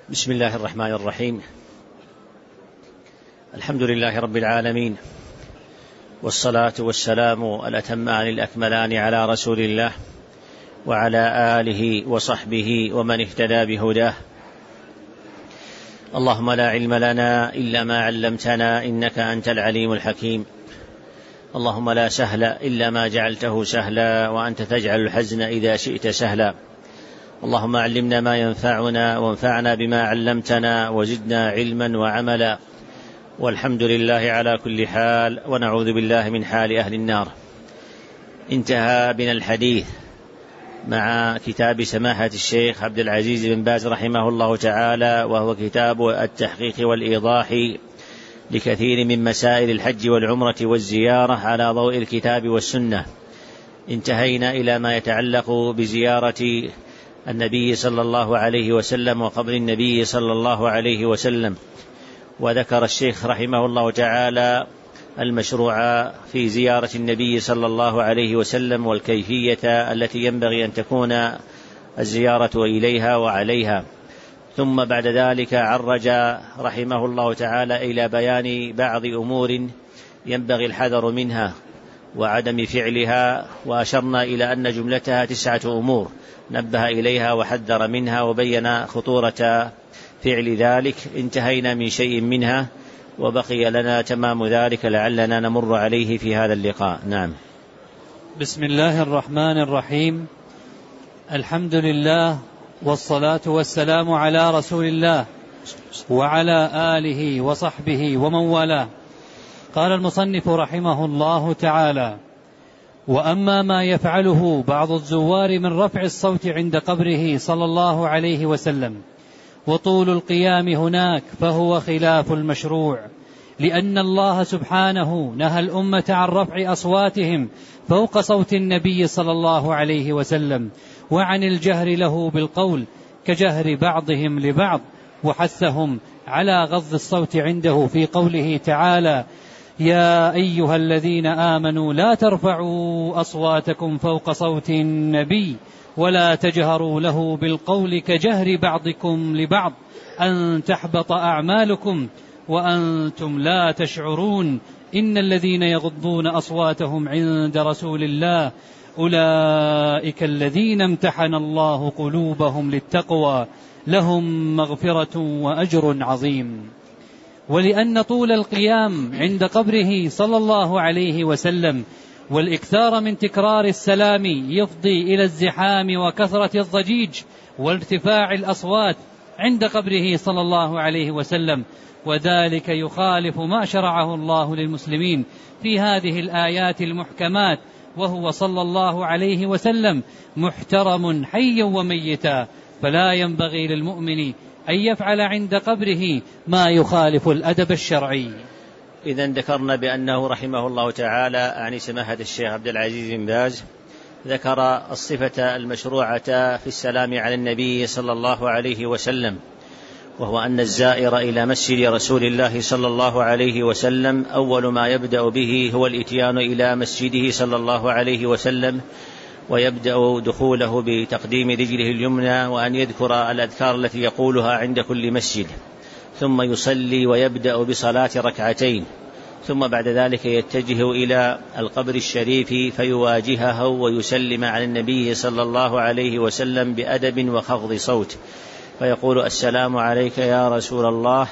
بسم الله الرحمن الرحيم. الحمد لله رب العالمين، والصلاة والسلام الأتمان الأكملان على رسول الله وعلى آله وصحبه ومن اهتدى بهداه. اللهم لا علم لنا إلا ما علمتنا إنك أنت العليم الحكيم. اللهم لا سهل إلا ما جعلته سهلا وأنت تجعل الحزن إذا شئت سهلا. اللهم علمنا ما ينفعنا وانفعنا بما علمتنا وزدنا علما وعملا، والحمد لله على كل حال، ونعوذ بالله من حال أهل النار. انتهى بنا الحديث مع كتاب سماحة الشيخ عبد العزيز بن باز رحمه الله تعالى، وهو كتاب التحقيق والإيضاح لكثير من مسائل الحج والعمرة والزيارة على ضوء الكتاب والسنة. انتهينا إلى ما يتعلق بزيارة النبي صلى الله عليه وسلم وقبر النبي صلى الله عليه وسلم، وذكر الشيخ رحمه الله تعالى المشروع في زيارة النبي صلى الله عليه وسلم والكيفية التي ينبغي أن تكون الزيارة إليها وعليها. ثم بعد ذلك عرج رحمه الله تعالى إلى بيان بعض أمور ينبغي الحذر منها وعدم فعلها، وأشرنا إلى أن جملتها 9 أمور نبه إليها وحذر منها وبين خطورة فعل ذلك. انتهينا من شيء منها وبقي لنا تمام ذلك لعلنا نمر عليه في هذا اللقاء. نعم. بسم الله الرحمن الرحيم. الحمد لله والصلاة والسلام على رسول الله وعلى آله وصحبه ومن والاه. قال المصنف رحمه الله تعالى: وأما ما يفعله بعض الزوار من رفع الصوت عند قبره صلى الله عليه وسلم وطول القيام هناك فهو خلاف المشروع، لأن الله سبحانه نهى الأمة عن رفع أصواتهم فوق صوت النبي صلى الله عليه وسلم، وعن الجهر له بالقول كجهر بعضهم لبعض، وحثهم على غض الصوت عنده في قوله تعالى: يا أيها الذين آمنوا لا ترفعوا أصواتكم فوق صوت النبي ولا تجهروا له بالقول كجهر بعضكم لبعض أن تحبط أعمالكم وأنتم لا تشعرون، إن الذين يغضون أصواتهم عند رسول الله أولئك الذين امتحن الله قلوبهم للتقوى لهم مغفرة وأجر عظيم. ولأن طول القيام عند قبره صلى الله عليه وسلم والإكثار من تكرار السلام يفضي إلى الزحام وكثرة الضجيج وارتفاع الأصوات عند قبره صلى الله عليه وسلم، وذلك يخالف ما شرعه الله للمسلمين في هذه الآيات المحكمات، وهو صلى الله عليه وسلم محترم حيا وميتا، فلا ينبغي للمؤمن أن يفعل عند قبره ما يخالف الأدب الشرعي. إذن ذكرنا بأنه رحمه الله تعالى عن سماحة الشيخ عبد العزيز بن باز ذكر الصفة المشروعة في السلام على النبي صلى الله عليه وسلم، وهو أن الزائر إلى مسجد رسول الله صلى الله عليه وسلم أول ما يبدأ به هو الإتيان إلى مسجده صلى الله عليه وسلم، ويبدأ دخوله بتقديم رجله اليمنى وأن يذكر الأذكار التي يقولها عند كل مسجد، ثم يصلي ويبدأ بصلاة ركعتين، ثم بعد ذلك يتجه إلى القبر الشريف فيواجهه ويسلم على النبي صلى الله عليه وسلم بأدب وخفض صوت، فيقول: السلام عليك يا رسول الله.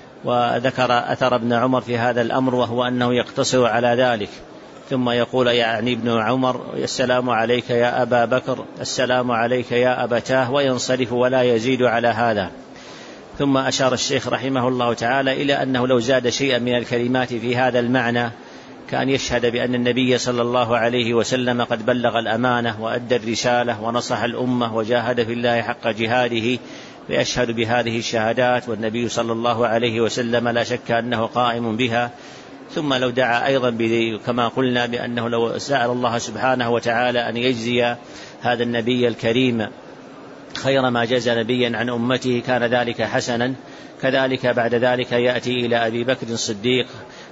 وذكر أثر ابن عمر في هذا الأمر، وهو أنه يقتصر على ذلك، ثم يقول يعني ابن عمر: السلام عليك يا أبا بكر، السلام عليك يا أبتاه، وينصرف ولا يزيد على هذا. ثم أشار الشيخ رحمه الله تعالى إلى أنه لو زاد شيئا من الكلمات في هذا المعنى كان يشهد بأن النبي صلى الله عليه وسلم قد بلغ الأمانة وأدى الرسالة ونصح الأمة وجاهد في الله حق جهاده، فيشهد بهذه الشهادات، والنبي صلى الله عليه وسلم لا شك أنه قائم بها. ثم لو دعا أيضا كما قلنا بأنه لو سأل الله سبحانه وتعالى أن يجزي هذا النبي الكريم خير ما جزى نبيا عن أمته كان ذلك حسنا. كذلك بعد ذلك يأتي إلى أبي بكر الصديق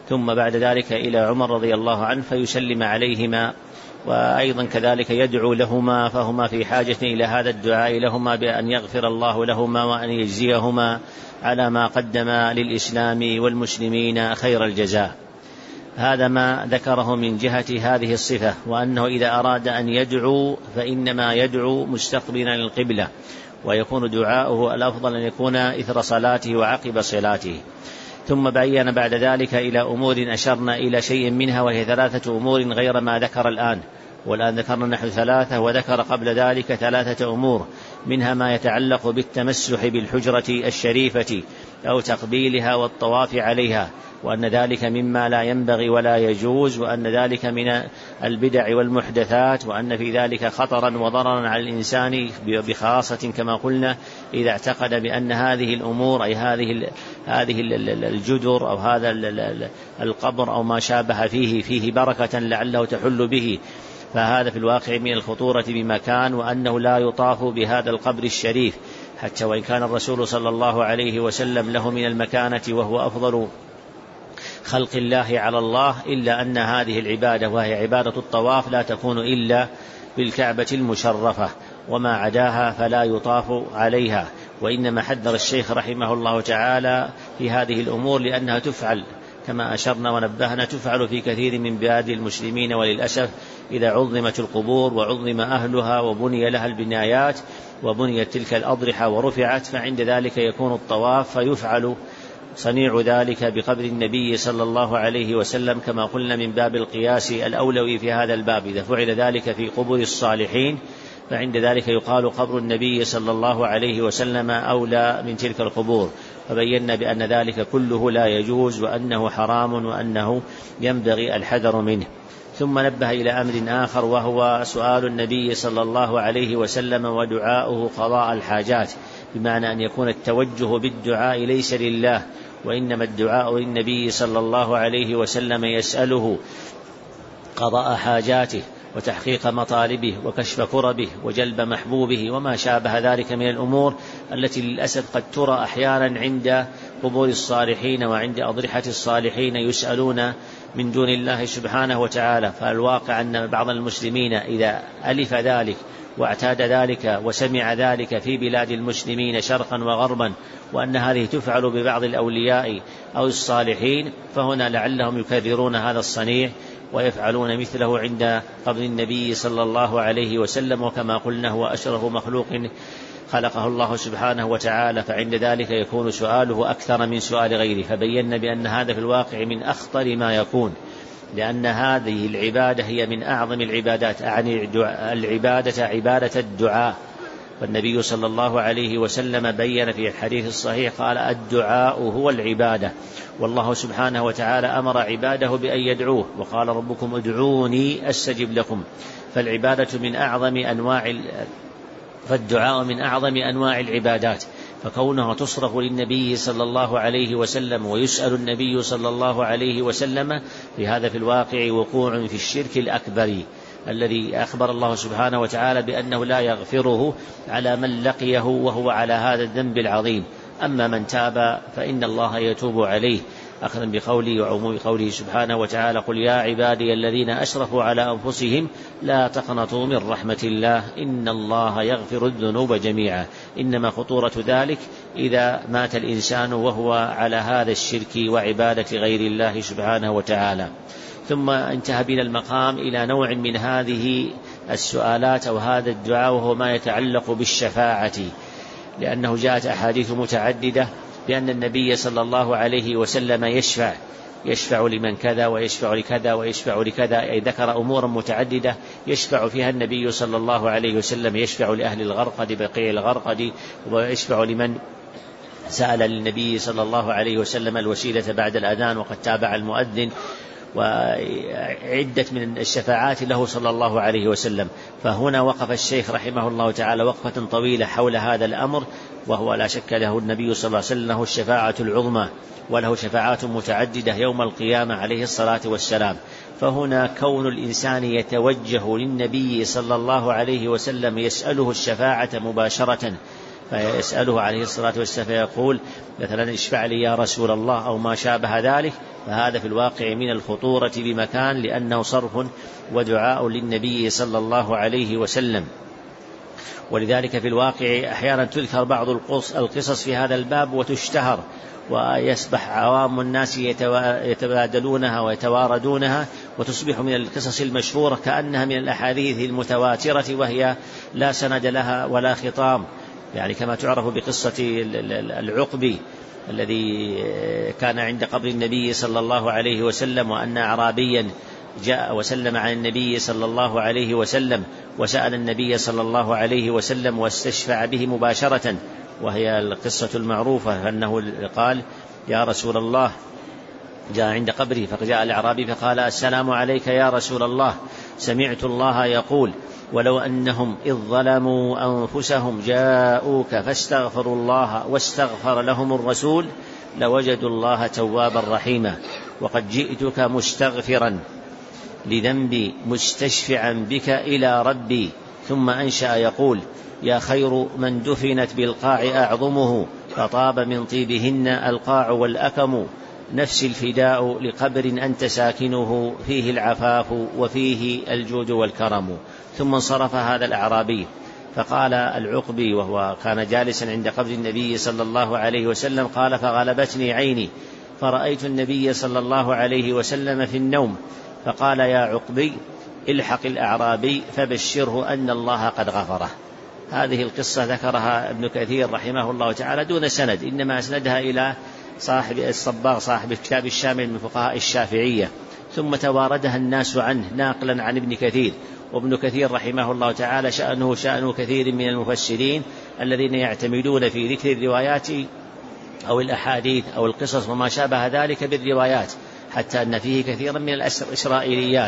ثم بعد ذلك إلى عمر رضي الله عنه فيسلم عليهما، وأيضا كذلك يدعو لهما، فهما في حاجة إلى هذا الدعاء لهما بأن يغفر الله لهما وأن يجزيهما على ما قدم للإسلام والمسلمين خير الجزاء. هذا ما ذكره من جهة هذه الصفة، وأنه إذا أراد أن يدعو فإنما يدعو مستقبلا للقبلة، ويكون دعاؤه الأفضل أن يكون إثر صلاته وعقب صلاته. ثم بين بعد ذلك إلى أمور أشرنا إلى شيء منها، وهي 3 أمور غير ما ذكر الآن، والآن ذكرنا نحو 3، وذكر قبل ذلك 3 أمور، منها ما يتعلق بالتمسح بالحجرة الشريفة أو تقبيلها والطواف عليها، وأن ذلك مما لا ينبغي ولا يجوز، وأن ذلك من البدع والمحدثات، وأن في ذلك خطرا وضررا على الإنسان بخاصة كما قلنا إذا اعتقد بأن هذه الأمور أي هذه الجدر أو هذا القبر أو ما شابه فيه بركة لعله تحل به، فهذا في الواقع من الخطورة بمكان، وأنه لا يطاف بهذا القبر الشريف، حتى وإن كان الرسول صلى الله عليه وسلم له من المكانة وهو أفضل خلق الله على الله، إلا أن هذه العبادة وهي عبادة الطواف لا تكون إلا بالكعبة المشرفة، وما عداها فلا يطاف عليها. وإنما حذر الشيخ رحمه الله تعالى في هذه الأمور لأنها تفعل كما أشرنا ونبهنا، تفعل في كثير من بلاد المسلمين، وللأسف إذا عظمت القبور وعظم أهلها وبني لها البنايات وبنيت تلك الأضرحة ورفعت، فعند ذلك يكون الطواف فيفعل صنيع ذلك بقبر النبي صلى الله عليه وسلم، كما قلنا من باب القياس الأولوي في هذا الباب. إذا فعل ذلك في قبور الصالحين فعند ذلك يقال قبر النبي صلى الله عليه وسلم أولى من تلك القبور، فبينا بأن ذلك كله لا يجوز وأنه حرام وأنه ينبغي الحذر منه. ثم نبه إلى أمر آخر، وهو سؤال النبي صلى الله عليه وسلم ودعاؤه قضاء الحاجات، بمعنى أن يكون التوجه بالدعاء ليس لله، وإنما الدعاء للنبي صلى الله عليه وسلم يسأله قضاء حاجاته وتحقيق مطالبه وكشف كربه وجلب محبوبه وما شابه ذلك من الأمور التي للأسف قد ترى أحيانا عند قبور الصالحين وعند أضرحة الصالحين يسألون من دون الله سبحانه وتعالى. فالواقع أن بعض المسلمين إذا ألف ذلك واعتاد ذلك وسمع ذلك في بلاد المسلمين شرقا وغربا، وأن هذه تفعل ببعض الأولياء أو الصالحين، فهنا لعلهم يكررون هذا الصنيع ويفعلون مثله عند قبر النبي صلى الله عليه وسلم، وكما قلنا هو أشرف مخلوق خلقه الله سبحانه وتعالى، فعند ذلك يكون سؤاله أكثر من سؤال غيره. فبينا بأن هذا في الواقع من أخطر ما يكون، لأن هذه العبادة هي من أعظم العبادات، يعني العبادة عبادة الدعاء. والنبي صلى الله عليه وسلم بين في الحديث الصحيح قال الدعاء هو العبادة، والله سبحانه وتعالى أمر عباده بأن يدعوه، وقال ربكم ادعوني أستجب لكم. فالعبادة من أعظم فالدعاء من أعظم أنواع العبادات، فكونها تصرف للنبي صلى الله عليه وسلم ويسأل النبي صلى الله عليه وسلم، لهذا في الواقع وقوع في الشرك الأكبر الذي أخبر الله سبحانه وتعالى بأنه لا يغفره على من لقيه وهو على هذا الذنب العظيم. أما من تاب فإن الله يتوب عليه، أخذا بقوله وعموم قوله سبحانه وتعالى قل يا عبادي الذين أشرفوا على أنفسهم لا تقنطوا من رحمة الله إن الله يغفر الذنوب جميعا. إنما خطورة ذلك إذا مات الإنسان وهو على هذا الشرك وعبادة غير الله سبحانه وتعالى. ثم انتهى بنا المقام إلى نوع من هذه السؤالات أو هذا الدعاء، وهو ما يتعلق بالشفاعة، لأنه جاءت أحاديث متعددة بأن النبي صلى الله عليه وسلم يشفع لمن كذا ويشفع لكذا ويشفع لكذا، أي ذكر أمورا متعددة يشفع فيها النبي صلى الله عليه وسلم، يشفع لأهل الغرقد بقيع الغرقد، ويشفع لمن سأل للنبي صلى الله عليه وسلم الوسيلة بعد الأذان وقد تابع المؤذن، وعدة من الشفاعات له صلى الله عليه وسلم. فهنا وقف الشيخ رحمه الله تعالى وقفة طويلة حول هذا الأمر، وهو لا شك له النبي صلى الله عليه وسلم له الشفاعة العظمى، وله شفاعات متعددة يوم القيامة عليه الصلاة والسلام. فهنا كون الإنسان يتوجه للنبي صلى الله عليه وسلم يسأله الشفاعة مباشرة، فيسأله عليه الصلاة والسلام فيقول مثلا اشفع لي يا رسول الله أو ما شابه ذلك، فهذا في الواقع من الخطورة بمكان، لأنه صرف ودعاء للنبي صلى الله عليه وسلم. ولذلك في الواقع أحيانا تذكر بعض القصص في هذا الباب وتشتهر، ويسبح عوام الناس يتبادلونها ويتواردونها، وتصبح من القصص المشهورة كأنها من الأحاديث المتواترة، وهي لا سند لها ولا خطام، يعني كما تعرف بقصة العقبي الذي كان عند قبر النبي صلى الله عليه وسلم، وأن أعرابيا جاء وسلم على النبي صلى الله عليه وسلم، وسأل النبي صلى الله عليه وسلم واستشفع به مباشرة، وهي القصة المعروفة أنه قال: يا رسول الله، جاء عند قبره فجاء الأعرابي فقال: السلام عليك يا رسول الله، سمعت الله يقول: ولو أنهم إذ ظلموا أنفسهم جاءوك فاستغفروا الله واستغفر لهم الرسول لوجدوا الله توابا رحيما، وقد جئتك مستغفرا لذنبي مستشفعا بك إلى ربي. ثم أنشأ يقول: يا خير من دفنت بالقاع أعظمه، فطاب من طيبهن القاع والأكم، نفس الفداء لقبر أنت ساكنه، فيه العفاف وفيه الجود والكرم. ثم انصرف هذا الأعرابي، فقال العقبي وهو كان جالسا عند قبر النبي صلى الله عليه وسلم، قال: فغلبتني عيني فرأيت النبي صلى الله عليه وسلم في النوم، فقال: يا عقبي، الحق الأعرابي فبشره أن الله قد غفره. هذه القصة ذكرها ابن كثير رحمه الله تعالى دون سند، إنما أسندها إلى صاحب الصباغ صاحب الكتاب الشامل من فقهاء الشافعية، ثم تواردها الناس عنه ناقلا عن ابن كثير. وابن كثير رحمه الله تعالى شأنه شأن كثير من المفسرين الذين يعتمدون في ذكر الروايات أو الأحاديث أو القصص وما شابه ذلك بالروايات، حتى أن فيه كثيرا من الإسرائيليات،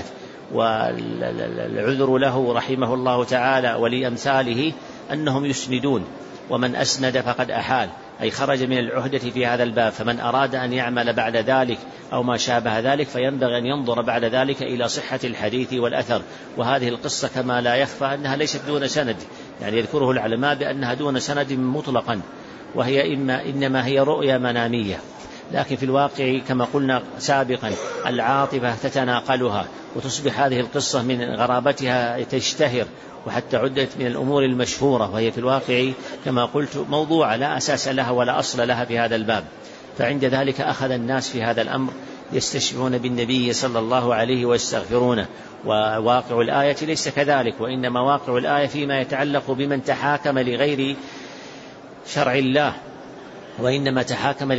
والعذر له رحمه الله تعالى ولأمثاله أنهم يسندون، ومن أسند فقد أحال، أي خرج من العهدة في هذا الباب. فمن أراد أن يعمل بعد ذلك أو ما شابه ذلك فينبغي أن ينظر بعد ذلك إلى صحة الحديث والأثر. وهذه القصة كما لا يخفى أنها ليست دون سند، يعني يذكره العلماء بأنها دون سند مطلقا، وهي إنما هي رؤيا منامية. لكن في الواقع كما قلنا سابقا العاطفة تتناقلها، وتصبح هذه القصة من غرابتها تشتهر، وحتى عدت من الأمور المشهورة، وهي في الواقع كما قلت موضوع لا أساس لها ولا أصل لها في هذا الباب. فعند ذلك أخذ الناس في هذا الأمر يستشفعون بالنبي صلى الله عليه ويستغفرونه. وواقع الآية ليس كذلك، وإنما واقع الآية فيما يتعلق بمن تحاكم لغير شرع الله، وإنما تحاكم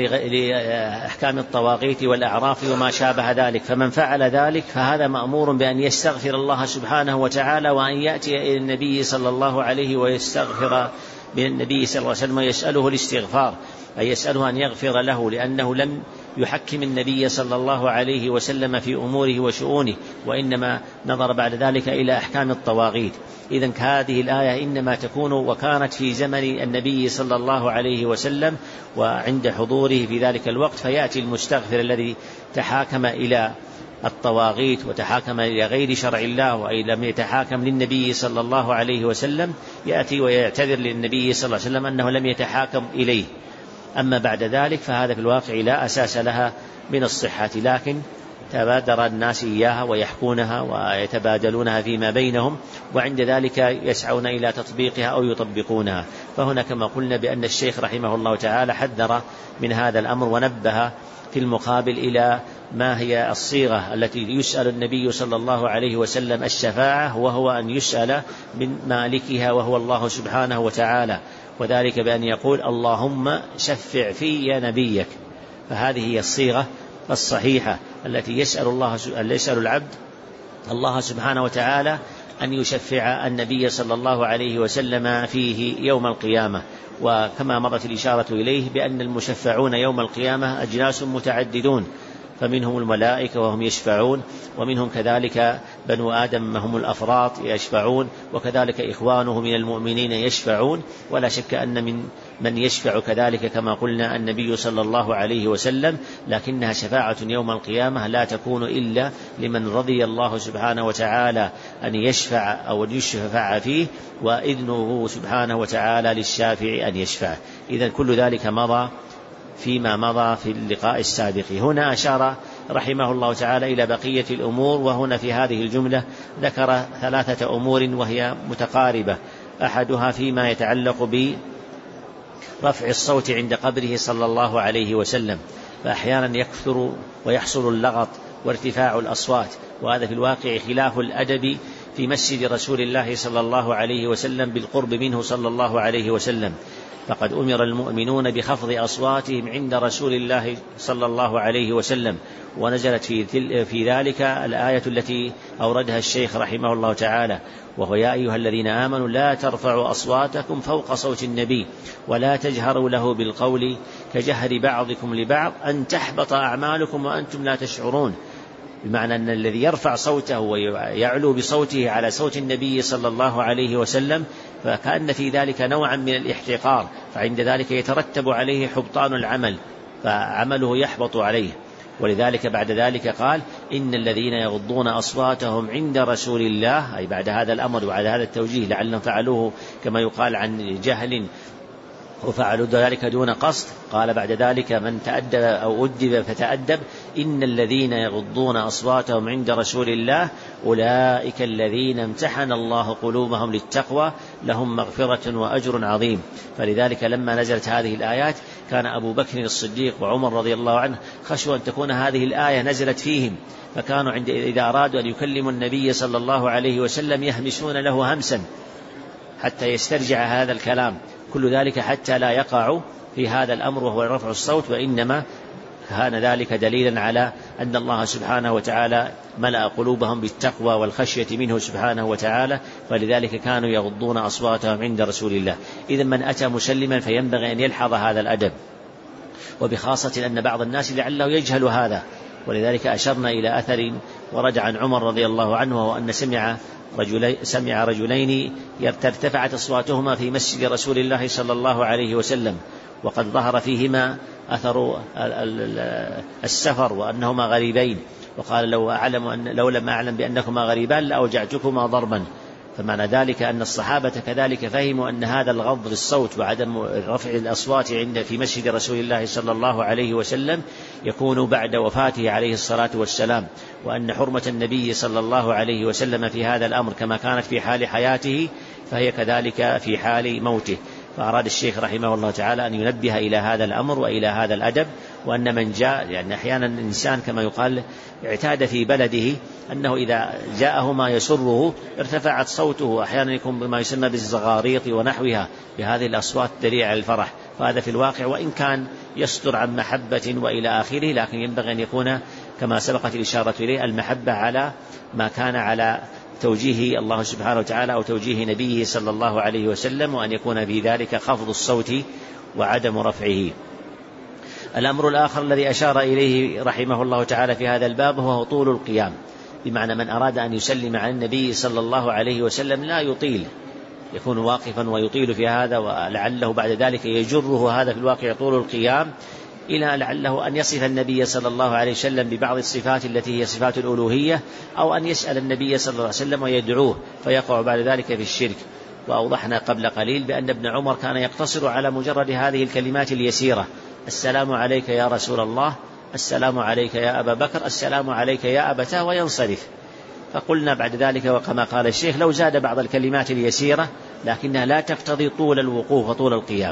لأحكام الطواغيت والأعراف وما شابه ذلك. فمن فعل ذلك فهذا مأمور بأن يستغفر الله سبحانه وتعالى، وأن يأتي إلى النبي صلى الله عليه ويستغفر بالنبي صلى الله عليه وسلم ويسأله الاستغفار، أي يسأله أن يغفر له، لأنه لم يحكم النبي صلى الله عليه وسلم في أموره وشؤونه، وإنما نظر بعد ذلك إلى أحكام الطواغيت. إذن هذه الآية إنما تكون وكانت في زمن النبي صلى الله عليه وسلم وعند حضوره في ذلك الوقت، فيأتي المستغفر الذي تحاكم إلى الطواغيت وتحاكم إلى غير شرع الله وأي لم يتحاكم للنبي صلى الله عليه وسلم، يأتي ويعتذر للنبي صلى الله عليه وسلم أنه لم يتحاكم إليه. أما بعد ذلك فهذا في الواقع لا أساس لها من الصحة، لكن تبادر الناس إياها ويحكونها ويتبادلونها فيما بينهم، وعند ذلك يسعون إلى تطبيقها أو يطبقونها. فهنا كما قلنا بأن الشيخ رحمه الله تعالى حذر من هذا الأمر، ونبه في المقابل إلى ما هي الصيغة التي يسأل النبي صلى الله عليه وسلم الشفاعة، وهو أن يسأل من مالكها وهو الله سبحانه وتعالى، وذلك بأن يقول: اللهم شفع في نبيك. فهذه هي الصيغة الصحيحة التي يسأل العبد الله سبحانه وتعالى أن يشفع النبي صلى الله عليه وسلم فيه يوم القيامة. وكما مرت الإشارة إليه بأن المشفعون يوم القيامة أجناس متعددون، فمنهم الملائكة وهم يشفعون، ومنهم كذلك بنو آدم هم الأفراط يشفعون، وكذلك إخوانه من المؤمنين يشفعون. ولا شك أن من يشفع كذلك كما قلنا النبي صلى الله عليه وسلم، لكنها شفاعة يوم القيامة لا تكون إلا لمن رضي الله سبحانه وتعالى أن يشفع أو يشفع فيه، وإذنه سبحانه وتعالى للشافع أن يشفع. إذن كل ذلك مضى فيما مضى في اللقاء السابق. هنا أشار رحمه الله تعالى إلى بقية الأمور، وهنا في هذه الجملة ذكر 3 أمور وهي متقاربة. أحدها فيما يتعلق برفع الصوت عند قبره صلى الله عليه وسلم، فأحيانا يكثر ويحصل اللغط وارتفاع الأصوات، وهذا في الواقع خلاف الأدب في مسجد رسول الله صلى الله عليه وسلم بالقرب منه صلى الله عليه وسلم، فقد أمر المؤمنون بخفض أصواتهم عند رسول الله صلى الله عليه وسلم، ونزلت في ذلك الآية التي أوردها الشيخ رحمه الله تعالى، وهو يا أيها الذين آمنوا لا ترفعوا أصواتكم فوق صوت النبي ولا تجهروا له بالقول كجهر بعضكم لبعض أن تحبط أعمالكم وأنتم لا تشعرون، بمعنى أن الذي يرفع صوته ويعلو بصوته على صوت النبي صلى الله عليه وسلم فكأن في ذلك نوعا من الاحتقار، فعند ذلك يترتب عليه حبطان العمل، فعمله يحبط عليه. ولذلك بعد ذلك قال إن الذين يغضون أصواتهم عند رسول الله، أي بعد هذا الأمر وبعد هذا التوجيه لعلهم فعلوه كما يقال عن جهل وفعلوا ذلك دون قصد، قال بعد ذلك من تأدب أو أدب فتأدب إن الذين يغضون أصواتهم عند رسول الله أولئك الذين امتحن الله قلوبهم للتقوى لهم مغفرة وأجر عظيم. فلذلك لما نزلت هذه الآيات كان أبو بكر الصديق وعمر رضي الله عنه خشوا أن تكون هذه الآية نزلت فيهم، فكانوا إذا أرادوا أن يكلموا النبي صلى الله عليه وسلم يهمسون له همسا حتى يسترجع هذا الكلام، كل ذلك حتى لا يقع في هذا الأمر وهو رفع الصوت، وإنما كان ذلك دليلا على أن الله سبحانه وتعالى ملأ قلوبهم بالتقوى والخشية منه سبحانه وتعالى، فلذلك كانوا يغضون أصواتهم عند رسول الله. إذن من أتى مسلما فينبغي أن يلحظ هذا الأدب، وبخاصة أن بعض الناس لعله يجهل هذا، ولذلك أشرنا إلى أثر ورد عن عمر رضي الله عنه وهو أن سمع رجلين ارتفعت أصواتهما في مسجد رسول الله صلى الله عليه وسلم، وقد ظهر فيهما أثر السفر وأنهما غريبين، وقال لو لم أعلم بأنكما غريبان لأوجعتكما ضربا. فمعنى ذلك أن الصحابة كذلك فهموا أن هذا الغض بالصوت وعدم رفع الأصوات في مسجد رسول الله صلى الله عليه وسلم يكون بعد وفاته عليه الصلاة والسلام، وأن حرمة النبي صلى الله عليه وسلم في هذا الأمر كما كانت في حال حياته فهي كذلك في حال موته. فأراد الشيخ رحمه الله تعالى أن ينبه إلى هذا الأمر وإلى هذا الأدب، وأن من جاء يعني أحيانا الإنسان كما يقال اعتاد في بلده أنه إذا جاءه ما يسره ارتفعت صوته، أحيانا يكون بما يسمى بالزغاريط ونحوها بهذه الأصوات دليل على الفرح، فهذا في الواقع وإن كان يصدر عن محبة وإلى آخره، لكن ينبغي أن يكون كما سبقت الإشارة إليه المحبة على ما كان على توجيه الله سبحانه وتعالى أو توجيه نبيه صلى الله عليه وسلم، وأن يكون في ذلك خفض الصوت وعدم رفعه. الأمر الآخر الذي أشار إليه رحمه الله تعالى في هذا الباب هو طول القيام، بمعنى من أراد أن يسلم على النبي صلى الله عليه وسلم لا يطيل، يكون واقفا ويطيل في هذا، ولعله بعد ذلك يجره هذا في الواقع طول القيام إلى لعله أن يصف النبي صلى الله عليه وسلم ببعض الصفات التي هي صفات الألوهية، أو أن يسأل النبي صلى الله عليه وسلم ويدعوه فيقع بعد ذلك في الشرك. وأوضحنا قبل قليل بأن ابن عمر كان يقتصر على مجرد هذه الكلمات اليسيرة: السلام عليك يا رسول الله، السلام عليك يا أبا بكر، السلام عليك يا أبتاه، وينصرف. فقلنا بعد ذلك وكما قال الشيخ لو زاد بعض الكلمات اليسيرة لكنها لا تقتضي طول الوقوف وطول القيام.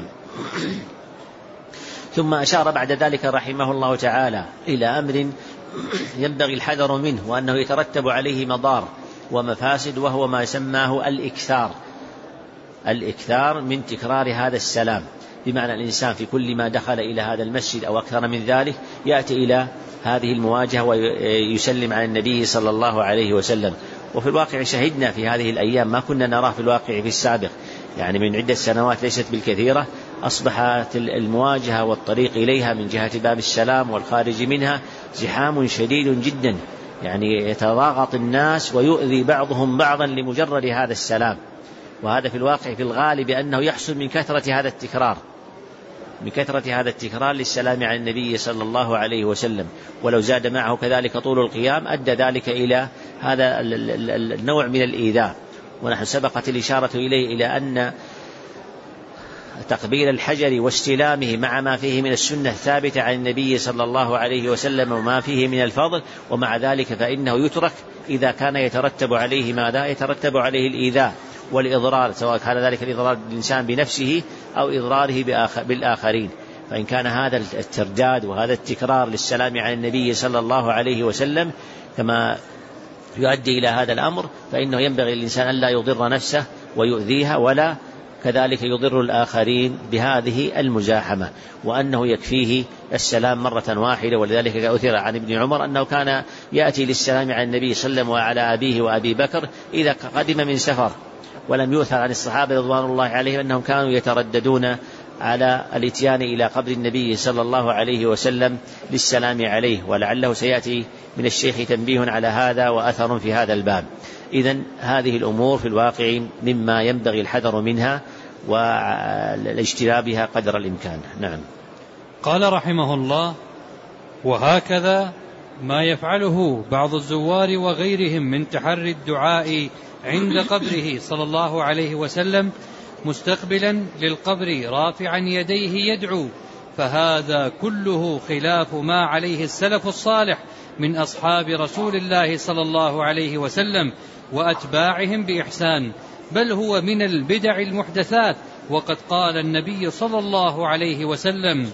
ثم أشار بعد ذلك رحمه الله تعالى إلى أمر ينبغي الحذر منه، وأنه يترتب عليه مضار ومفاسد، وهو ما يسماه الإكثار من تكرار هذا السلام، بمعنى الإنسان في كل ما دخل إلى هذا المسجد أو أكثر من ذلك يأتي إلى هذه المواجهة ويسلم على النبي صلى الله عليه وسلم. وفي الواقع شهدنا في هذه الأيام ما كنا نراه في الواقع في السابق، يعني من عدة سنوات ليست بالكثيرة أصبحت المواجهة والطريق إليها من جهة باب السلام والخارج منها زحام شديد جدا، يعني يتضاغط الناس ويؤذي بعضهم بعضا لمجرد هذا السلام. وهذا في الواقع في الغالب أنه يحصل من كثرة هذا التكرار للسلام على النبي صلى الله عليه وسلم، ولو زاد معه كذلك طول القيام أدى ذلك إلى هذا النوع من الإيذاء. ونحن سبقت الإشارة إليه إلى أن تقبيل الحجر واستلامه مع ما فيه من السنة الثابتة عن النبي صلى الله عليه وسلم وما فيه من الفضل، ومع ذلك فإنه يترك إذا كان يترتب عليه ماذا؟ يترتب عليه الإيذاء والإضرار، سواء كان ذلك الإضرار بالإنسان بنفسه أو إضراره بالآخرين. فإن كان هذا الترداد وهذا التكرار للسلام عن النبي صلى الله عليه وسلم كما يؤدي إلى هذا الأمر، فإنه ينبغي للإنسان أن لا يضر نفسه ويؤذيها، ولا كذلك يضر الآخرين بهذه المزاحمة، وأنه يكفيه السلام مرة واحدة. ولذلك أثر عن ابن عمر أنه كان يأتي للسلام على النبي صلى الله عليه وسلم وعلى أبيه وأبي بكر إذا قدم من سفر. ولم يؤثر عن الصحابة رضوان الله عليهم أنهم كانوا يترددون على الاتيان إلى قبر النبي صلى الله عليه وسلم للسلام عليه، ولعله سيأتي من الشيخ تنبيه على هذا وأثر في هذا الباب. إذن هذه الأمور في الواقع مما ينبغي الحذر منها والاجتنابها قدر الإمكان. نعم. قال رحمه الله: وهكذا ما يفعله بعض الزوار وغيرهم من تحري الدعاء عند قبره صلى الله عليه وسلم مستقبلا للقبر رافعا يديه يدعو، فهذا كله خلاف ما عليه السلف الصالح من أصحاب رسول الله صلى الله عليه وسلم وأتباعهم بإحسان، بل هو من البدع المحدثات. وقد قال النبي صلى الله عليه وسلم: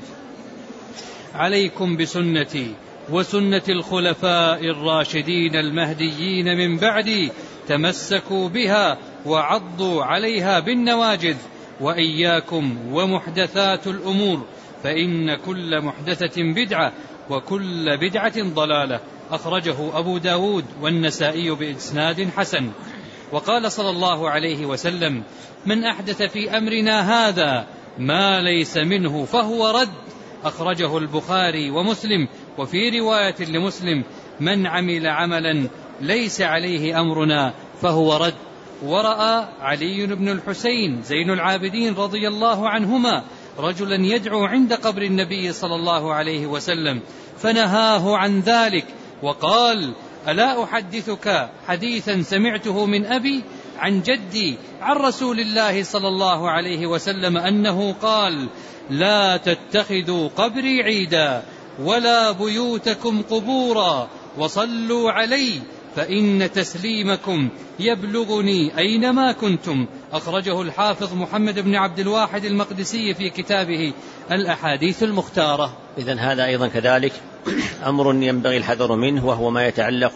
عليكم بسنتي وسنة الخلفاء الراشدين المهديين من بعدي، تمسكوا بها وعضوا عليها بالنواجذ، وإياكم ومحدثات الأمور، فإن كل محدثة بدعة وكل بدعة ضلالة. أخرجه أبو داود والنسائي بإسناد حسن. وقال صلى الله عليه وسلم: من أحدث في أمرنا هذا ما ليس منه فهو رد. أخرجه البخاري ومسلم. وفي رواية لمسلم: من عمل عملا ليس عليه أمرنا فهو رد. ورأى علي بن الحسين زين العابدين رضي الله عنهما رجلا يدعو عند قبر النبي صلى الله عليه وسلم فنهاه عن ذلك وقال: ألا أحدثك حديثا سمعته من أبي عن جدي عن رسول الله صلى الله عليه وسلم أنه قال: لا تتخذوا قبري عيدا ولا بيوتكم قبورا وصلوا علي فإن تسليمكم يبلغني أينما كنتم. أخرجه الحافظ محمد بن عبد الواحد المقدسي في كتابه الأحاديث المختارة. إذن هذا أيضا كذلك أمر ينبغي الحذر منه، وهو ما يتعلق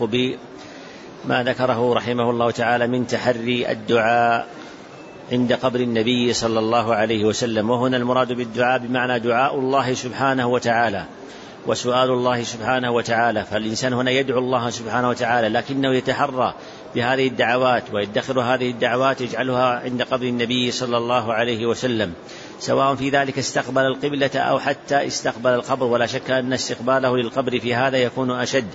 بما ذكره رحمه الله تعالى من تحري الدعاء عند قبر النبي صلى الله عليه وسلم. وهنا المراد بالدعاء بمعنى دعاء الله سبحانه وتعالى وسؤال الله سبحانه وتعالى. فالإنسان هنا يدعو الله سبحانه وتعالى، لكنه يتحرى بهذه الدعوات ويدخر هذه الدعوات يجعلها عند قبر النبي صلى الله عليه وسلم، سواء في ذلك استقبل القبلة أو حتى استقبل القبر. ولا شك أن استقباله للقبر في هذا يكون أشد،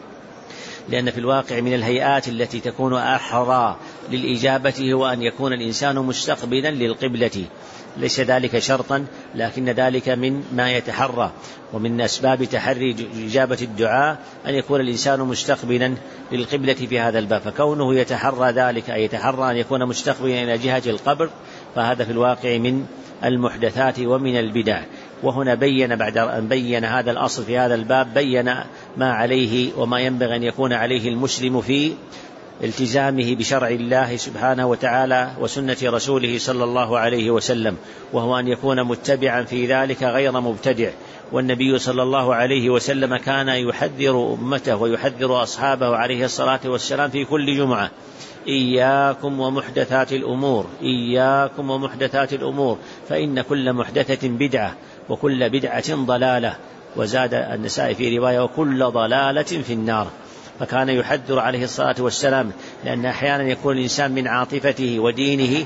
لأن في الواقع من الهيئات التي تكون أحرى للإجابة هو أن يكون الإنسان مستقبلا للقبلة. ليس ذلك شرطا، لكن ذلك من ما يتحرى، ومن أسباب تحري إجابة الدعاء أن يكون الإنسان مستقبلا للقبلة في هذا الباب. فكونه يتحرى ذلك أي يتحرى أن يكون مستقبلا إلى جهة القبر، فهذا في الواقع من المحدثات ومن البدع. وهنا بين بعد أن بين هذا الأصل في هذا الباب بين ما عليه وما ينبغي أن يكون عليه المسلم في التزامه بشرع الله سبحانه وتعالى وسنة رسوله صلى الله عليه وسلم، وهو أن يكون متبعا في ذلك غير مبتدع. والنبي صلى الله عليه وسلم كان يحذر أمته ويحذر أصحابه عليه الصلاة والسلام في كل جمعة: إياكم ومحدثات الأمور، إياكم ومحدثات الأمور، فإن كل محدثة بدعة وكل بدعة ضلالة. وزاد النسائي في رواية: وكل ضلالة في النار. فكان يحذر عليه الصلاة والسلام، لأن أحيانا يكون الإنسان من عاطفته ودينه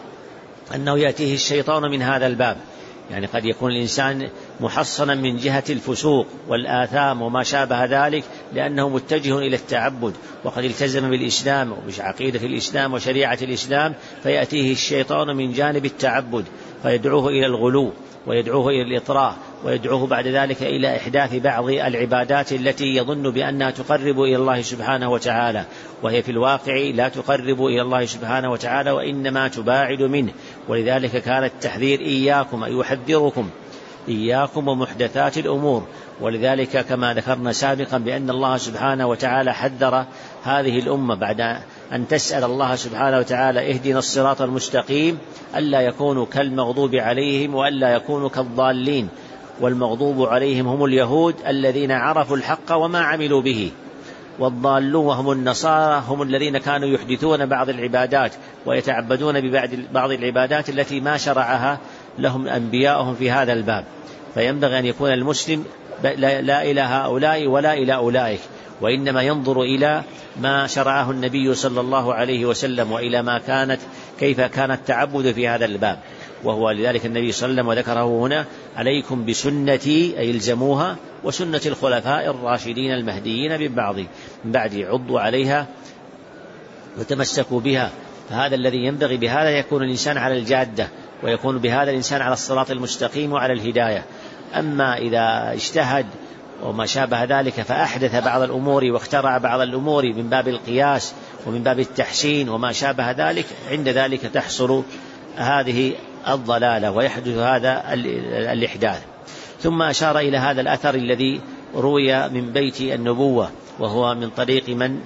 أنه يأتيه الشيطان من هذا الباب. يعني قد يكون الإنسان محصنا من جهة الفسوق والآثام وما شابه ذلك لأنه متجه إلى التعبد، وقد التزم بالإسلام وبعقيدة الإسلام وشريعة الإسلام، فيأتيه الشيطان من جانب التعبد فيدعوه إلى الغلو ويدعوه إلى الإطراء ويدعوه بعد ذلك إلى إحداث بعض العبادات التي يظن بأنها تقرب إلى الله سبحانه وتعالى، وهي في الواقع لا تقرب إلى الله سبحانه وتعالى وإنما تباعد منه. ولذلك كان التحذير إياكم أي يحذركم إياكم ومحدثات الأمور. ولذلك كما ذكرنا سابقا بأن الله سبحانه وتعالى حذر هذه الأمة بعد أن تسأل الله سبحانه وتعالى اهدنا الصراط المستقيم ألا يكونوا كالمغضوب عليهم وألا يكونوا كالضالين. والمغضوب عليهم هم اليهود الذين عرفوا الحق وما عملوا به، والضالون وهم النصارى هم الذين كانوا يحدثون بعض العبادات ويتعبدون ببعض العبادات التي ما شرعها لهم أنبياؤهم في هذا الباب. فينبغي أن يكون المسلم لا إلى هؤلاء ولا إلى أولئك، وإنما ينظر إلى ما شرعه النبي صلى الله عليه وسلم وإلى كيف كان التعبد في هذا الباب. وهو لذلك النبي صلى الله عليه وسلم وذكره هنا: عليكم بسنتي أي الزموها وسنة الخلفاء الراشدين المهديين من بعد عضوا عليها وتمسكوا بها. فهذا الذي ينبغي، بهذا يكون الإنسان على الجادة ويكون بهذا الإنسان على الصراط المستقيم وعلى الهداية. أما إذا اجتهد وما شابه ذلك فأحدث بعض الأمور واخترع بعض الأمور من باب القياس ومن باب التحسين وما شابه ذلك، عند ذلك تحصل هذه الضلالة ويحدث هذا الإحداث. ثم أشار إلى هذا الأثر الذي روي من بيت النبوة، وهو من طريق من؟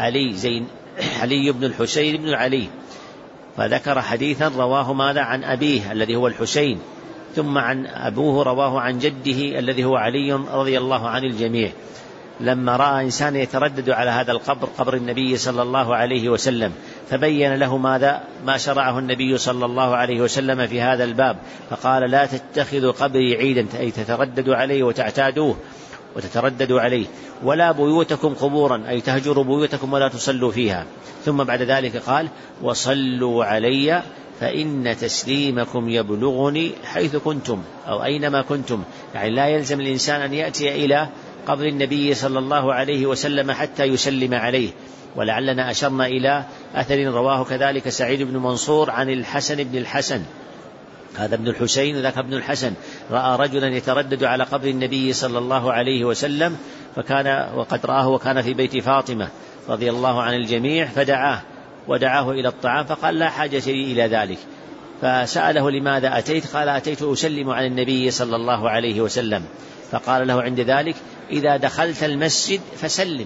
علي بن الحسين بن علي، فذكر حديثا رواه ماذا؟ عن أبيه الذي هو الحسين، ثم عن أبوه رواه عن جده الذي هو علي رضي الله عن الجميع. لما رأى إنسان يتردد على هذا القبر، قبر النبي صلى الله عليه وسلم، فبين له ما شرعه النبي صلى الله عليه وسلم في هذا الباب، فقال: لا تتخذوا قبري عيدا، أي تترددوا عليه وتعتادوه وتترددوا عليه، ولا بيوتكم قبورا، أي تهجروا بيوتكم ولا تصلوا فيها. ثم بعد ذلك قال: وصلوا علي فإن تسليمكم يبلغني حيث كنتم أو أينما كنتم. يعني لا يلزم الإنسان أن يأتي إلى قبر النبي صلى الله عليه وسلم حتى يسلم عليه. ولعلنا أشرنا إلى أثر رواه كذلك سعيد بن منصور عن الحسن بن الحسن، هذا ابن الحسين وذاك ابن الحسن، رأى رجلا يتردد على قبر النبي صلى الله عليه وسلم وقد رآه وكان في بيت فاطمة رضي الله عن الجميع، ودعاه إلى الطعام، فقال: لا حاجة لي إلى ذلك. فسأله: لماذا أتيت؟ قال: أتيت أسلم على النبي صلى الله عليه وسلم. فقال له عند ذلك: إذا دخلت المسجد فسلم.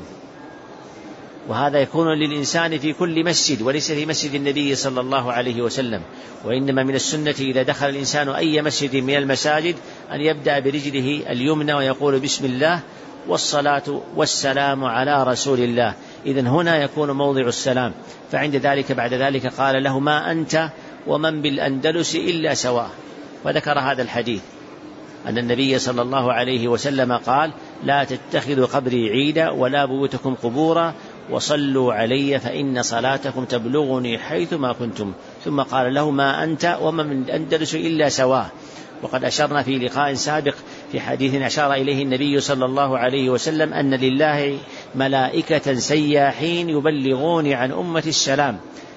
وهذا يكون للإنسان في كل مسجد، وليس في مسجد النبي صلى الله عليه وسلم. وإنما من السنة إذا دخل الإنسان أي مسجد من المساجد أن يبدأ برجله اليمنى ويقول: بسم الله والصلاة والسلام على رسول الله. إذن هنا يكون موضع السلام. فعند ذلك بعد ذلك قال له: ما أنت ومن بالأندلس إلا سواء. وذكر هذا الحديث أن النبي صلى الله عليه وسلم قال: لا تتخذوا قبري عيدا ولا بيوتكم قبورا وصلوا علي فإن صلاتكم تبلغني حيث ما كنتم. ثم قال له: ما أنت ومن بالأندلس إلا سواء. وقد أشرنا في لقاء سابق في حديث أشار إليه النبي صلى الله عليه وسلم أن لله ملائكة سياحين يبلغون عن أمة السلام.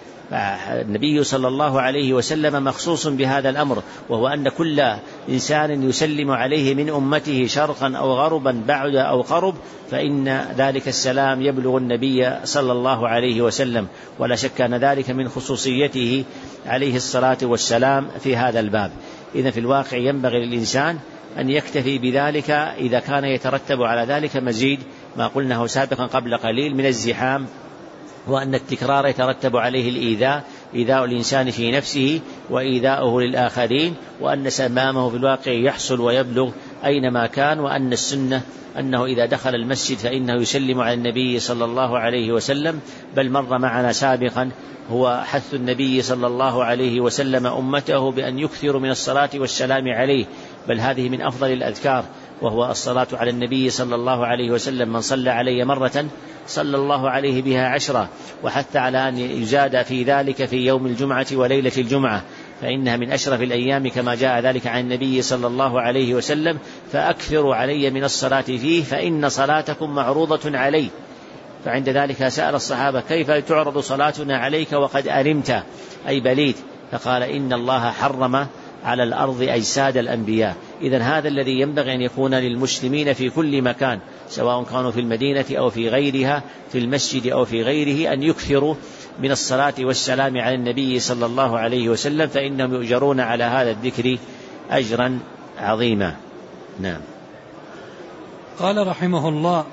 فالنبي صلى الله عليه وسلم مخصوص بهذا الأمر، وهو أن كل إنسان يسلم عليه من أمته شرقا أو غربا بعد أو قرب فإن ذلك السلام يبلغ النبي صلى الله عليه وسلم، ولا شك أن ذلك من خصوصيته عليه الصلاة والسلام في هذا الباب. إذن في الواقع ينبغي للإنسان أن يكتفي بذلك إذا كان يترتب على ذلك مزيد ما قلناه سابقا قبل قليل من الزحام، وأن التكرار يترتب عليه الإيذاء، إيذاء الإنسان في نفسه وإيذاؤه للآخرين، وأن سمامه في الواقع يحصل ويبلغ أينما كان، وأن السنة أنه إذا دخل المسجد فإنه يسلم على النبي صلى الله عليه وسلم. بل مر معنا سابقا هو حث النبي صلى الله عليه وسلم أمته بأن يكثروا من الصلاة والسلام عليه، بل هذه من أفضل الأذكار، وهو الصلاة على النبي صلى الله عليه وسلم: من صلى علي مرة صلى الله عليه بها 10. وحتى على أن يزاد في ذلك في يوم الجمعة وليلة الجمعة، فإنها من أشرف الأيام كما جاء ذلك عن النبي صلى الله عليه وسلم: فأكثروا علي من الصلاة فيه فإن صلاتكم معروضة علي. فعند ذلك سأل الصحابة: كيف تعرض صلاتنا عليك وقد أرمت أي بليت؟ فقال: إن الله حرم على الأرض أجساد الأنبياء. إذن هذا الذي ينبغي أن يكون للمسلمين في كل مكان، سواء كانوا في المدينة أو في غيرها، في المسجد أو في غيره، أن يكثروا من الصلاة والسلام على النبي صلى الله عليه وسلم، فإنهم يؤجرون على هذا الذكر أجرا عظيما. نعم. قال رحمه الله: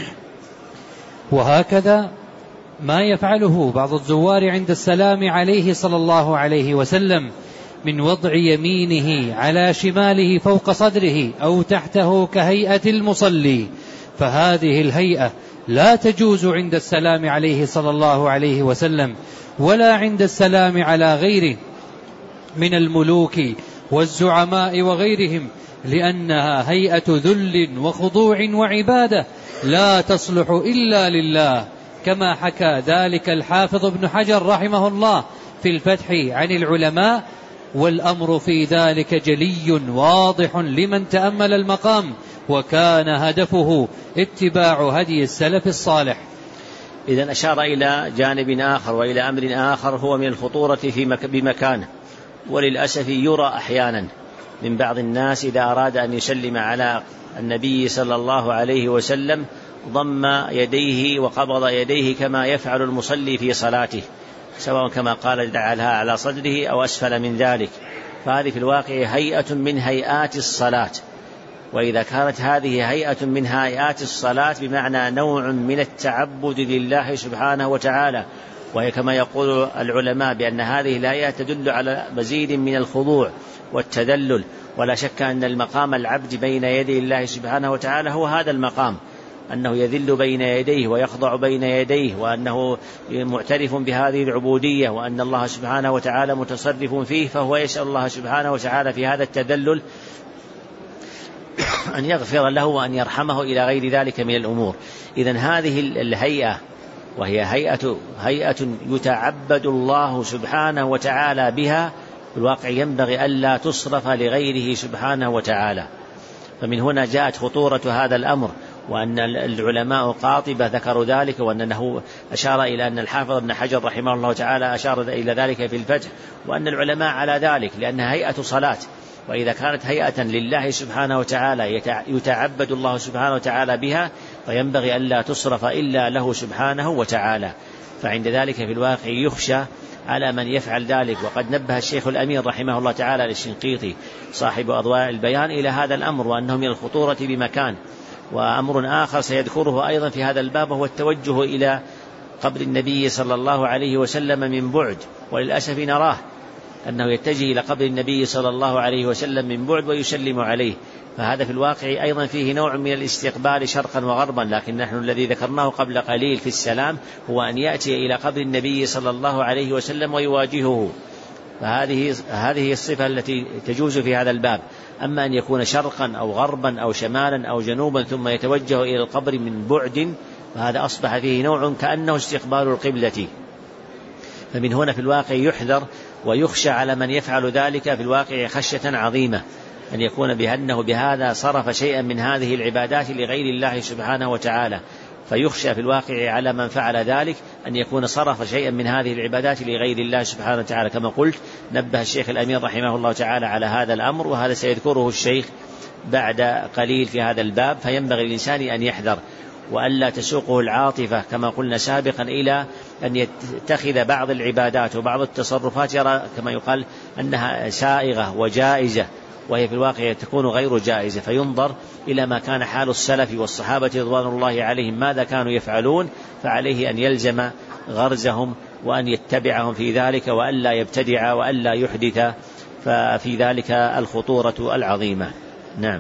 وهكذا ما يفعله بعض الزوار عند السلام عليه صلى الله عليه وسلم من وضع يمينه على شماله فوق صدره أو تحته كهيئة المصلي، فهذه الهيئة لا تجوز عند السلام عليه صلى الله عليه وسلم ولا عند السلام على غيره من الملوك والزعماء وغيرهم، لأنها هيئة ذل وخضوع وعبادة لا تصلح إلا لله، كما حكى ذلك الحافظ ابن حجر رحمه الله في الفتح عن العلماء، والأمر في ذلك جلي واضح لمن تأمل المقام، وكان هدفه اتباع هدي السلف الصالح. إذن أشار إلى جانب آخر وإلى أمر آخر هو من الخطورة بمكانه، وللأسف يرى أحيانا من بعض الناس إذا أراد أن يسلم على النبي صلى الله عليه وسلم ضم يديه وقبض يديه كما يفعل المصلي في صلاته، سواء كما قال جعلها على صدره أو أسفل من ذلك، فهذه في الواقع هيئة من هيئات الصلاة. وإذا كانت هذه هيئة من هيئات الصلاة بمعنى نوع من التعبد لله سبحانه وتعالى، وهي كما يقول العلماء بأن هذه الهيئة تدل على مزيد من الخضوع والتذلل، ولا شك أن المقام العبد بين يدي الله سبحانه وتعالى هو هذا المقام، أنه يذل بين يديه ويخضع بين يديه، وأنه معترف بهذه العبودية، وأن الله سبحانه وتعالى متصرف فيه، فهو يسأل الله سبحانه وتعالى في هذا التذلل أن يغفر له وأن يرحمه إلى غير ذلك من الأمور. إذن هذه الهيئة وهي هيئة يتعبد الله سبحانه وتعالى بها، في الواقع ينبغي ألا تصرف لغيره سبحانه وتعالى. فمن هنا جاءت خطورة هذا الأمر، وأن العلماء قاطبة ذكروا ذلك، وأنه أشار إلى أن الحافظ ابن حجر رحمه الله تعالى أشار إلى ذلك في الفتح، وأن العلماء على ذلك، لأنها هيئة صلاة، وإذا كانت هيئة لله سبحانه وتعالى يتعبد الله سبحانه وتعالى بها، فينبغي ألا تصرف إلا له سبحانه وتعالى. فعند ذلك في الواقع يخشى على من يفعل ذلك. وقد نبه الشيخ الأمير رحمه الله تعالى للشنقيطي صاحب أضواء البيان إلى هذا الأمر، وأنه من الخطورة بمكان. وأمر آخر سيذكره أيضا في هذا الباب هو التوجه إلى قبر النبي صلى الله عليه وسلم من بعد، وللأسف نراه أنه يتجه إلى قبر النبي صلى الله عليه وسلم من بعد ويسلم عليه، فهذا في الواقع أيضا فيه نوع من الاستقبال شرقا وغربا. لكن نحن الذي ذكرناه قبل قليل في السلام هو أن يأتي إلى قبر النبي صلى الله عليه وسلم ويواجهه، فهذه الصفة التي تجوز في هذا الباب. أما أن يكون شرقا أو غربا أو شمالا أو جنوبا ثم يتوجه إلى القبر من بعد، فهذا أصبح فيه نوع كأنه استقبال القبلة. فمن هنا في الواقع يحذر ويخشى على من يفعل ذلك في الواقع خشية عظيمة، أن يكون بأنه بهذا صرف شيئا من هذه العبادات لغير الله سبحانه وتعالى، فيخشى في الواقع على من فعل ذلك أن يكون صرف شيئا من هذه العبادات لغير الله سبحانه وتعالى. كما قلت نبه الشيخ الأمير رحمه الله تعالى على هذا الأمر، وهذا سيذكره الشيخ بعد قليل في هذا الباب. فينبغي الإنسان أن يحذر وألا تسوقه العاطفة كما قلنا سابقا إلى أن يتخذ بعض العبادات وبعض التصرفات يرى كما يقال أنها سائغة وجائزة، وهي في الواقع تكون غير جائزة، فينظر إلى ما كان حال السلف والصحابة رضوان الله عليهم ماذا كانوا يفعلون، فعليه أن يلزم غرزهم وأن يتبعهم في ذلك وألا يبتدع وألا يحدث، ففي ذلك الخطورة العظيمة. نعم.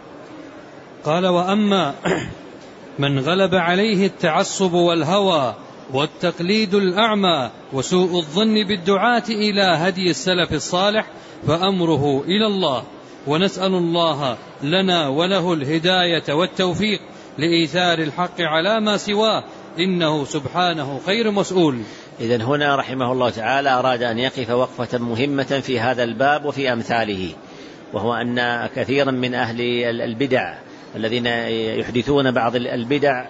قال: وأما من غلب عليه التعصب والهوى والتقليد الأعمى وسوء الظن بالدعاة إلى هدي السلف الصالح فأمره إلى الله، ونسأل الله لنا وله الهداية والتوفيق لإيثار الحق على ما سواه، إنه سبحانه خير مسؤول. إذن هنا رحمه الله تعالى أراد أن يقف وقفة مهمة في هذا الباب وفي أمثاله، وهو أن كثيرا من أهل البدع الذين يحدثون بعض البدع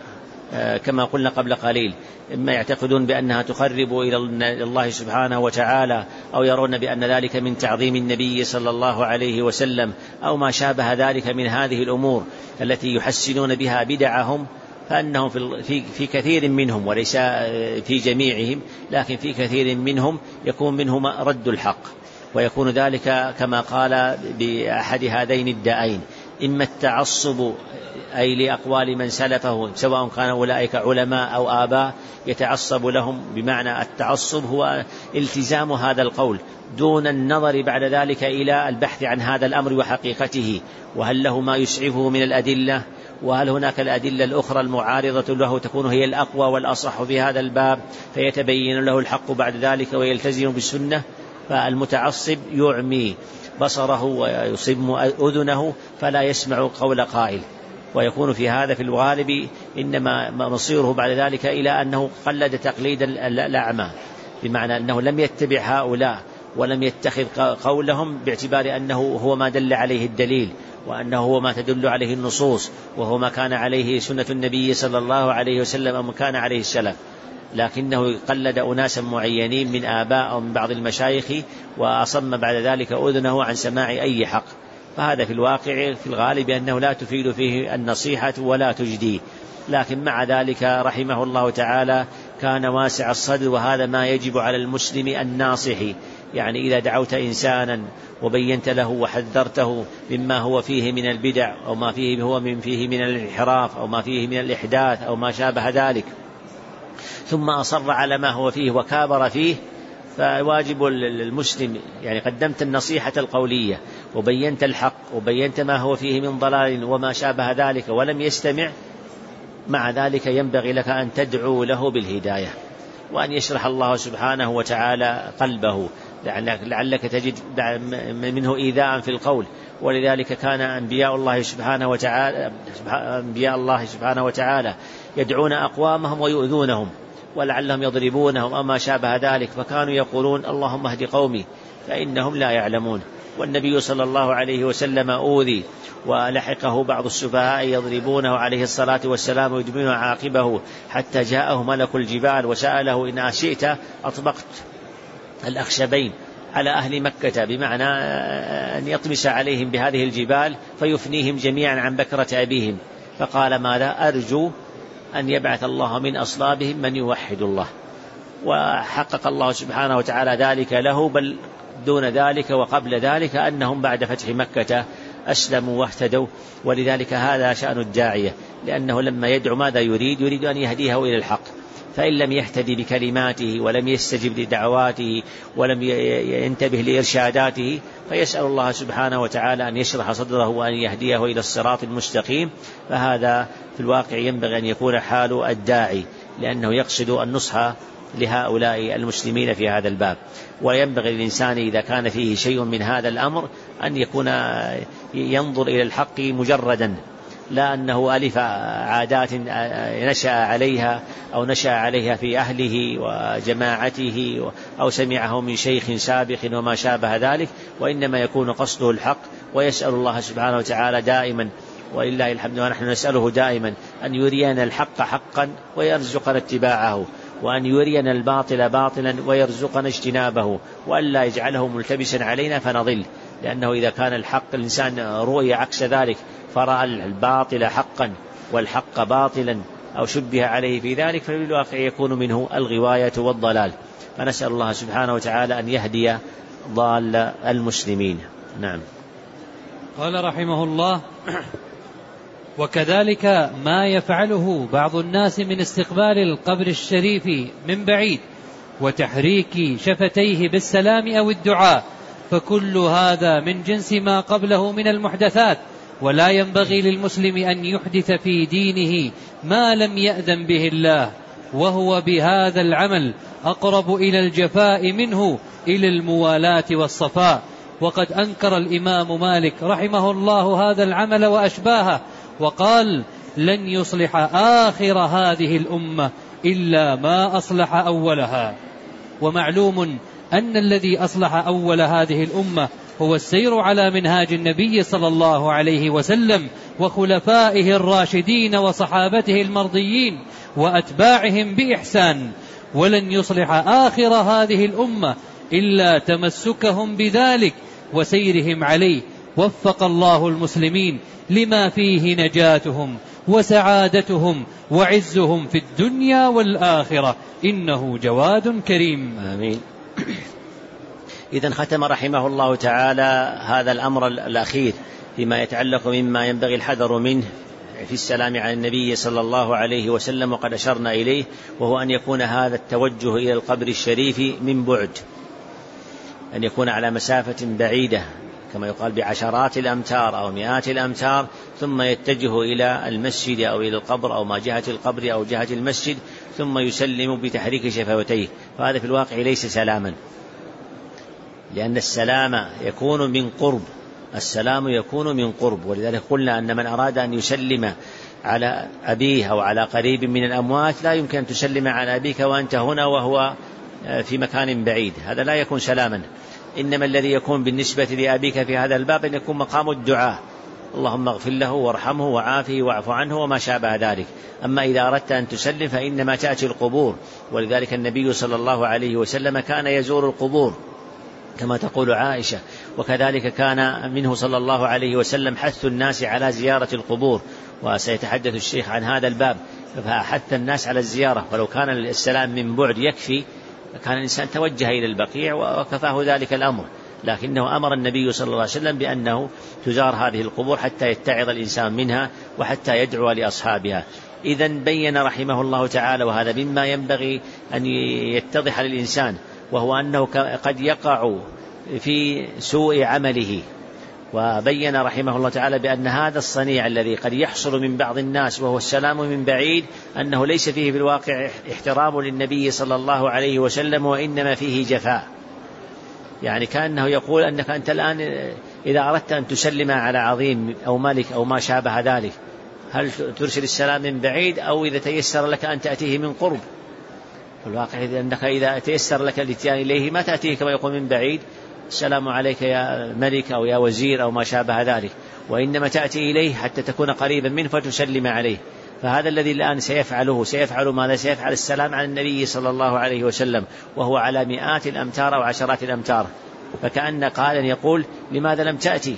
كما قلنا قبل قليل، إما يعتقدون بأنها تقرب إلى الله سبحانه وتعالى، أو يرون بأن ذلك من تعظيم النبي صلى الله عليه وسلم، أو ما شابه ذلك من هذه الأمور التي يحسنون بها بدعهم، فأنهم في كثير منهم، وليس في جميعهم، لكن في كثير منهم يكون منهم رد الحق، ويكون ذلك كما قال بأحد هذين الدائين: إما التعصب أي لأقوال من سلفه، سواء كان أولئك علماء أو آباء، يتعصب لهم، بمعنى التعصب هو التزام هذا القول دون النظر بعد ذلك إلى البحث عن هذا الأمر وحقيقته، وهل له ما يسعفه من الأدلة، وهل هناك الأدلة الأخرى المعارضة له تكون هي الأقوى والأصح في هذا الباب، فيتبين له الحق بعد ذلك ويلتزم بالسنة. فالمتعصب يعمي بصره ويصم أذنه فلا يسمع قول قائل، ويكون في هذا في الغالب إنما مصيره بعد ذلك إلى أنه قلد تقليد الأعمى، بمعنى أنه لم يتبع هؤلاء ولم يتخذ قولهم باعتبار أنه هو ما دل عليه الدليل، وأنه هو ما تدل عليه النصوص، وهو ما كان عليه سنة النبي صلى الله عليه وسلم أو ما كان عليه السلف، لكنه قلد أناسا معينين من آباء أو من بعض المشايخ، وأصم بعد ذلك أذنه عن سماع أي حق. فهذا في الواقع في الغالب أنه لا تفيد فيه النصيحة ولا تجدي، لكن مع ذلك رحمه الله تعالى كان واسع الصدر، وهذا ما يجب على المسلم الناصح. يعني إذا دعوت إنسانا وبينت له وحذرته مما هو فيه من البدع، أو ما فيه من الانحراف، أو ما فيه من الإحداث، أو ما شابه ذلك، ثم أصر على ما هو فيه وكابر فيه، فواجب المسلم، يعني قدمت النصيحة القولية وبينت الحق وبينت ما هو فيه من ضلال وما شابه ذلك ولم يستمع، مع ذلك ينبغي لك أن تدعو له بالهداية، وأن يشرح الله سبحانه وتعالى قلبه، لعلك تجد منه إيذاء في القول. ولذلك كان أنبياء الله سبحانه وتعالى يدعون أقوامهم ويؤذونهم، ولعلهم يضربونهم أو ما شابه ذلك، فكانوا يقولون: اللهم اهد قومي فإنهم لا يعلمون. والنبي صلى الله عليه وسلم أوذي، ولحقه بعض السفهاء يضربونه عليه الصلاة والسلام ويدمون عاقبه، حتى جاءه ملك الجبال وسأله: إن شئت أطبقت الأخشبين على أهل مكة، بمعنى أن يطمس عليهم بهذه الجبال فيفنيهم جميعا عن بكرة أبيهم. فقال: ماذا؟ أرجو أن يبعث الله من أصلابهم من يوحد الله. وحقق الله سبحانه وتعالى ذلك له، بل دون ذلك وقبل ذلك أنهم بعد فتح مكة أسلموا واهتدوا. ولذلك هذا شأن الداعية، لأنه لما يدعو ماذا يريد أن يهديه إلى الحق، فإن لم يهتدي بكلماته ولم يستجب لدعواته ولم ينتبه لإرشاداته، فيسأل الله سبحانه وتعالى أن يشرح صدره وأن يهديه إلى الصراط المستقيم. فهذا في الواقع ينبغي أن يكون حال الداعي، لأنه يقصد النصح لهؤلاء المسلمين في هذا الباب. وينبغي للإنسان إذا كان فيه شيء من هذا الأمر أن يكون ينظر إلى الحق مجردا، لا أنه ألف عادات نشأ عليها أو نشأ عليها في أهله وجماعته أو سمعه من شيخ سابق وما شابه ذلك، وإنما يكون قصده الحق. ويسأل الله سبحانه وتعالى دائما، ولله الحمد، ونحن نسأله دائما أن يرينا الحق حقا ويرزقنا اتباعه، وأن يرينا الباطل باطلا ويرزقنا اجتنابه، وأن لا يجعله ملتبسا علينا فنضل. لأنه إذا كان الحق الإنسان رؤي عكس ذلك، فرأى الباطل حقا والحق باطلا أو شبه عليه في ذلك، ففي الواقع يكون منه الغواية والضلال. فنسأل الله سبحانه وتعالى أن يهدي ضال المسلمين. نعم. قال رحمه الله: وكذلك ما يفعله بعض الناس من استقبال القبر الشريف من بعيد وتحريك شفتيه بالسلام أو الدعاء، فكل هذا من جنس ما قبله من المحدثات، ولا ينبغي للمسلم أن يحدث في دينه ما لم يأذن به الله، وهو بهذا العمل أقرب إلى الجفاء منه إلى الموالاة والصفاء. وقد أنكر الإمام مالك رحمه الله هذا العمل وأشباهه، وقال: لن يصلح آخر هذه الأمة إلا ما أصلح أولها. ومعلوم أن الذي أصلح أول هذه الأمة هو السير على منهاج النبي صلى الله عليه وسلم وخلفائه الراشدين وصحابته المرضيين وأتباعهم بإحسان، ولن يصلح آخر هذه الأمة إلا تمسكهم بذلك وسيرهم عليه. وفق الله المسلمين لما فيه نجاتهم وسعادتهم وعزهم في الدنيا والآخرة، إنه جواد كريم. آمين. إذن ختم رحمه الله تعالى هذا الأمر الأخير فيما يتعلق مما ينبغي الحذر منه في السلام على النبي صلى الله عليه وسلم، وقد أشرنا إليه، وهو أن يكون هذا التوجه إلى القبر الشريف من بعد، أن يكون على مسافة بعيدة كما يقال بعشرات الأمتار أو مئات الأمتار، ثم يتجه إلى المسجد أو إلى القبر أو ما جهة القبر أو جهة المسجد، ثم يسلم بتحريك شفتيه. فهذا في الواقع ليس سلاما، لأن السلام يكون من قرب، السلام يكون من قرب. ولذلك قلنا أن من أراد أن يسلم على أبيه أو على قريب من الأموات لا يمكن أن تسلم على أبيك وأنت هنا وهو في مكان بعيد، هذا لا يكون سلاما. إنما الذي يكون بالنسبة لأبيك في هذا الباب أن يكون مقام الدعاء، اللهم اغفر له وارحمه وعافه واعف عنه وما شابه ذلك. أما إذا أردت أن تسلم فإنما تأتي القبور، ولذلك النبي صلى الله عليه وسلم كان يزور القبور كما تقول عائشة، وكذلك كان منه صلى الله عليه وسلم حث الناس على زيارة القبور، وسيتحدث الشيخ عن هذا الباب. فحث الناس على الزيارة، ولو كان السلام من بعد يكفي كان الإنسان توجه إلى البقيع وكفاه ذلك الأمر، لكنه أمر النبي صلى الله عليه وسلم بأنه تزار هذه القبور حتى يتعظ الإنسان منها وحتى يدعو لأصحابها. إذن بين رحمه الله تعالى، وهذا مما ينبغي أن يتضح للإنسان، وهو أنه قد يقع في سوء عمله. وبين رحمه الله تعالى بأن هذا الصنيع الذي قد يحصل من بعض الناس وهو السلام من بعيد أنه ليس فيه في الواقع احترام للنبي صلى الله عليه وسلم، وإنما فيه جفاء. يعني كأنه يقول أنك أنت الآن إذا أردت أن تسلم على عظيم أو ملك أو ما شابه ذلك، هل ترسل السلام من بعيد أو إذا تيسر لك أن تأتيه من قرب؟ في الواقع أنك إذا تيسر لك الاتيان إليه ما تأتيه كما يقول من بعيد السلام عليك يا ملك أو يا وزير أو ما شابه ذلك، وإنما تأتي إليه حتى تكون قريبا منه فتسلم عليه. فهذا الذي الآن سيفعل ماذا؟ سيفعل السلام على النبي صلى الله عليه وسلم وهو على مئات الأمتار أو عشرات الأمتار. فكأن قائلا يقول لماذا لم تأتي؟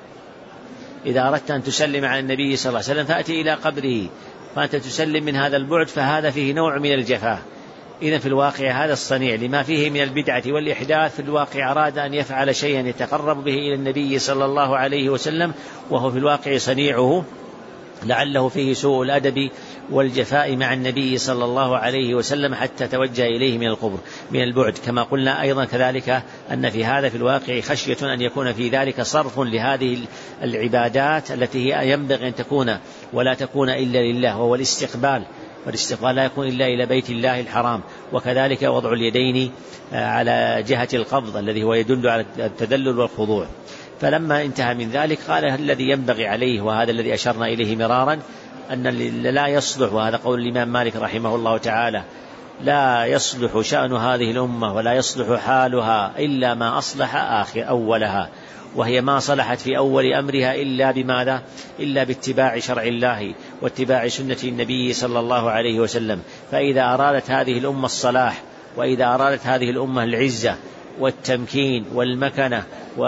إذا أردت أن تسلم على النبي صلى الله عليه وسلم فأتي إلى قبره، فأنت تسلم من هذا البعد، فهذا فيه نوع من الجفاء. إذن في الواقع هذا الصنيع لما فيه من البدعة والإحداث في الواقع أراد أن يفعل شيئا يتقرب به إلى النبي صلى الله عليه وسلم، وهو في الواقع صنيعه لعله فيه سوء الأدب والجفاء مع النبي صلى الله عليه وسلم حتى توجه إليه من القبر من البعد. كما قلنا أيضا كذلك أن في هذا في الواقع خشية أن يكون في ذلك صرف لهذه العبادات التي هي ينبغي أن تكون ولا تكون إلا لله، وهو الاستقبال، والاستقبال لا يكون إلا إلى بيت الله الحرام. وكذلك وضع اليدين على جهة القبض الذي هو يدل على التذلل والخضوع. فلما انتهى من ذلك قال الذي ينبغي عليه، وهذا الذي أشرنا إليه مرارا، أن لا يصلح، وهذا قول الإمام مالك رحمه الله تعالى، لا يصلح شأن هذه الأمة ولا يصلح حالها إلا ما أصلح أولها، وهي ما صلحت في أول أمرها إلا بماذا؟ إلا باتباع شرع الله واتباع سنة النبي صلى الله عليه وسلم. فإذا أرادت هذه الأمة الصلاح، وإذا أرادت هذه الأمة العزة والتمكين والمكنة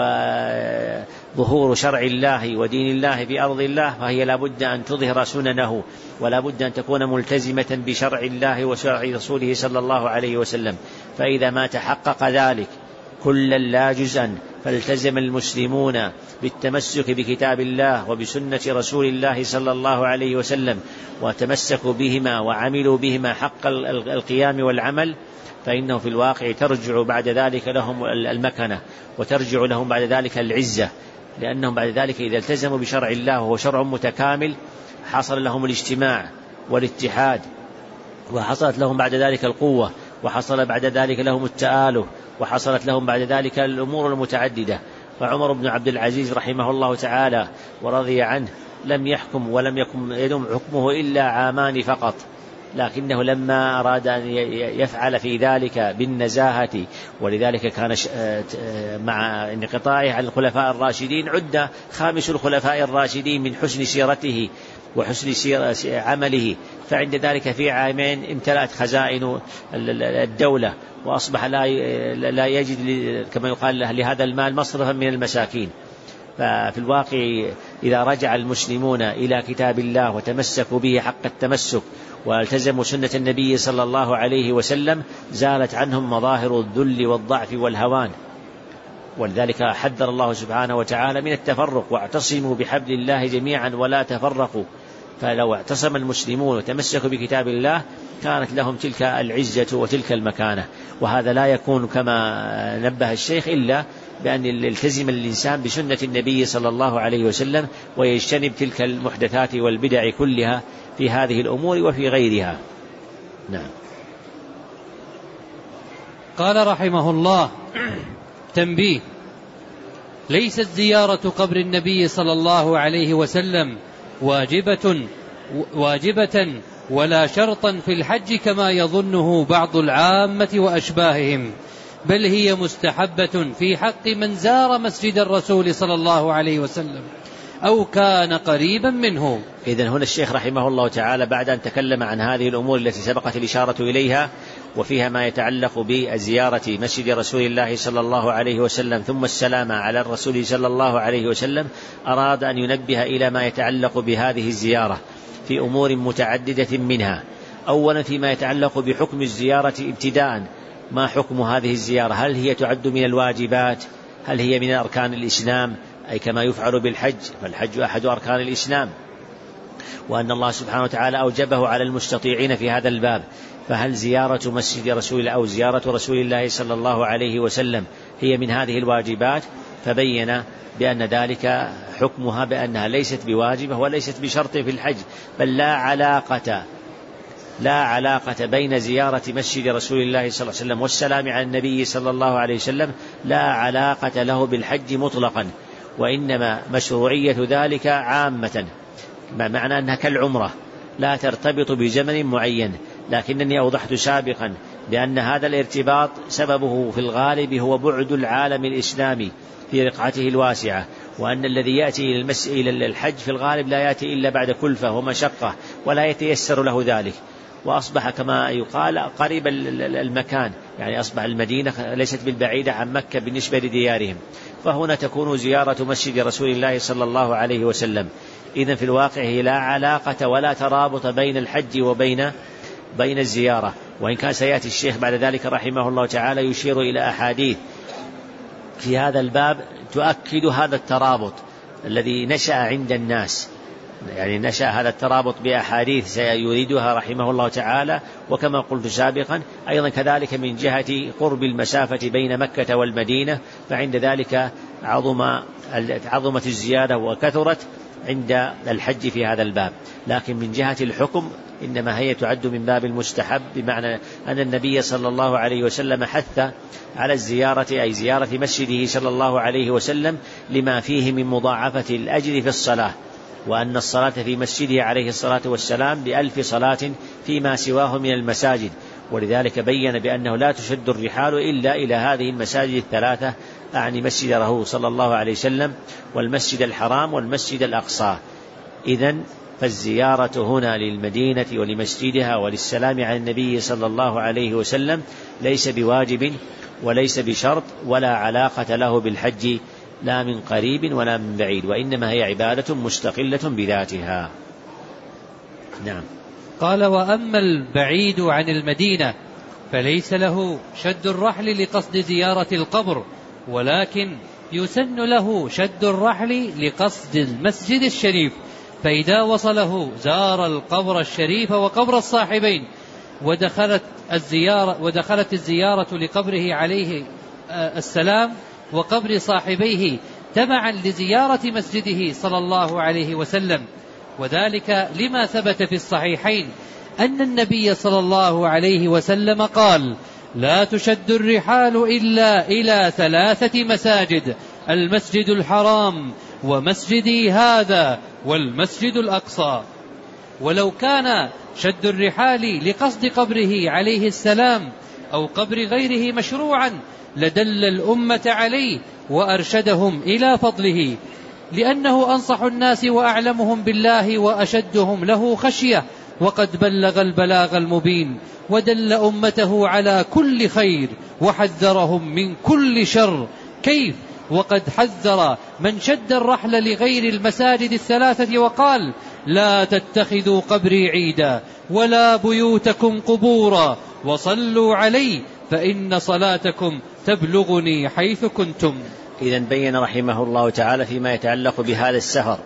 وظهور شرع الله ودين الله في أرض الله، فهي لابد أن تظهر سننه، ولا بد أن تكون ملتزمة بشرع الله وشرع رسوله صلى الله عليه وسلم. فإذا ما تحقق ذلك كلا لا جزءا، فالتزم المسلمون بالتمسك بكتاب الله وبسنة رسول الله صلى الله عليه وسلم، وتمسكوا بهما وعملوا بهما حق القيام والعمل، فإنه في الواقع ترجع بعد ذلك لهم المكنة، وترجع لهم بعد ذلك العزة، لأنهم بعد ذلك إذا التزموا بشرع الله وهو شرع متكامل حصل لهم الاجتماع والاتحاد، وحصلت لهم بعد ذلك القوة، وحصل بعد ذلك لهم التآله، وحصلت لهم بعد ذلك الأمور المتعددة. فعمر بن عبد العزيز رحمه الله تعالى ورضي عنه لم يحكم ولم يكن يدوم حكمه إلا عامان فقط، لكنه لما أراد أن يفعل في ذلك بالنزاهة، ولذلك كان مع انقطاعه عن الخلفاء الراشدين عد خامس الخلفاء الراشدين من حسن سيرته وحسن عمله، فعند ذلك في عامين امتلأت خزائن الدولة، وأصبح لا يجد كما يقال لهذا المال مصرفا من المساكين. ففي الواقع إذا رجع المسلمون إلى كتاب الله وتمسكوا به حق التمسك والتزموا سنة النبي صلى الله عليه وسلم زالت عنهم مظاهر الذل والضعف والهوان. ولذلك حذر الله سبحانه وتعالى من التفرق، واعتصموا بحبل الله جميعا ولا تفرقوا. فلو اعتصم المسلمون وتمسكوا بكتاب الله كانت لهم تلك العزة وتلك المكانة. وهذا لا يكون كما نبه الشيخ إلا بأن يلتزم الإنسان بسنة النبي صلى الله عليه وسلم ويجتنب تلك المحدثات والبدع كلها في هذه الأمور وفي غيرها. نعم. قال رحمه الله: تنبيه: ليست زيارة قبر النبي صلى الله عليه وسلم واجبة ولا شرطا في الحج كما يظنه بعض العامة وأشباههم، بل هي مستحبة في حق من زار مسجد الرسول صلى الله عليه وسلم أو كان قريبا منه. إذن هنا الشيخ رحمه الله تعالى بعد أن تكلم عن هذه الأمور التي سبقت الإشارة إليها وفيها ما يتعلق بزيارة مسجد رسول الله صلى الله عليه وسلم ثم السلام على الرسول صلى الله عليه وسلم، أراد أن ينبه إلى ما يتعلق بهذه الزيارة في أمور متعددة منها. أولا فيما يتعلق بحكم الزيارة ابتداء، ما حكم هذه الزيارة؟ هل هي تعد من الواجبات؟ هل هي من أركان الإسلام أي كما يفعل بالحج؟ فالحج أحد أركان الإسلام، وأن الله سبحانه وتعالى أوجبه على المستطيعين في هذا الباب. فهل زيارة مسجد رسول الله أو زيارة رسول الله صلى الله عليه وسلم هي من هذه الواجبات؟ فبين بأن ذلك حكمها بأنها ليست بواجبة وليست بشرط في الحج، بل لا علاقة بين زيارة مسجد رسول الله صلى الله عليه وسلم والسلام على النبي صلى الله عليه وسلم، لا علاقة له بالحج مطلقا، وإنما مشروعية ذلك عامة، معنى أنها كالعمرة لا ترتبط بزمن معين. لكنني أوضحت سابقا بأن هذا الارتباط سببه في الغالب هو بعد العالم الإسلامي في رقعته الواسعة، وأن الذي يأتي إلى الحج في الغالب لا يأتي إلا بعد كلفة ومشقة ولا يتيسر له ذلك، وأصبح كما يقال قريب المكان، يعني أصبح المدينة ليست بالبعيدة عن مكة بالنسبة لديارهم. فهنا تكون زيارة مسجد رسول الله صلى الله عليه وسلم. إذن في الواقع لا علاقة ولا ترابط بين الحج وبين الزيارة، وإن كان سيأتي الشيخ بعد ذلك رحمه الله تعالى يشير إلى أحاديث في هذا الباب تؤكد هذا الترابط الذي نشأ عند الناس، يعني نشأ هذا الترابط بأحاديث سيريدها رحمه الله تعالى. وكما قلت سابقا أيضا كذلك من جهة قرب المسافة بين مكة والمدينة، فعند ذلك عظمت الزيادة وكثرت عند الحج في هذا الباب. لكن من جهة الحكم إنما هي تعد من باب المستحب، بمعنى أن النبي صلى الله عليه وسلم حث على الزيارة أي زيارة مسجده صلى الله عليه وسلم لما فيه من مضاعفة الأجر في الصلاة، وأن الصلاة في مسجده عليه الصلاة والسلام ب1000 صلاة فيما سواه من المساجد. ولذلك بين بأنه لا تشد الرحال إلا إلى هذه المساجد الثلاثة، أعني مسجده صلى الله عليه وسلم والمسجد الحرام والمسجد الأقصى. إذن فالزيارة هنا للمدينة ولمسجدها وللسلام على النبي صلى الله عليه وسلم ليس بواجب وليس بشرط ولا علاقة له بالحج لا من قريب ولا من بعيد، وإنما هي عبادة مستقلة بذاتها. نعم. قال: وأما البعيد عن المدينة فليس له شد الرحل لقصد زيارة القبر، ولكن يسن له شد الرحل لقصد المسجد الشريف، فإذا وصله زار القبر الشريف وقبر الصاحبين، ودخلت الزيارة لقبره عليه السلام وقبر صاحبيه تبعا لزيارة مسجده صلى الله عليه وسلم. وذلك لما ثبت في الصحيحين أن النبي صلى الله عليه وسلم قال: لا تشد الرحال إلا إلى 3 مساجد: المسجد الحرام ومسجدي هذا والمسجد الأقصى. ولو كان شد الرحال لقصد قبره عليه السلام أو قبر غيره مشروعا لدل الأمة عليه وأرشدهم إلى فضله، لأنه أنصح الناس وأعلمهم بالله وأشدهم له خشية، وقد بلغ البلاغ المبين ودل أمته على كل خير وحذرهم من كل شر. كيف وقد حذر من شد الرحل لغير المساجد الثلاثة وقال: لا تتخذوا قبري عيدا ولا بيوتكم قبورا وصلوا علي فإن صلاتكم تبلغني حيث كنتم. إذن بين رحمه الله تعالى فيما يتعلق بهذا السفر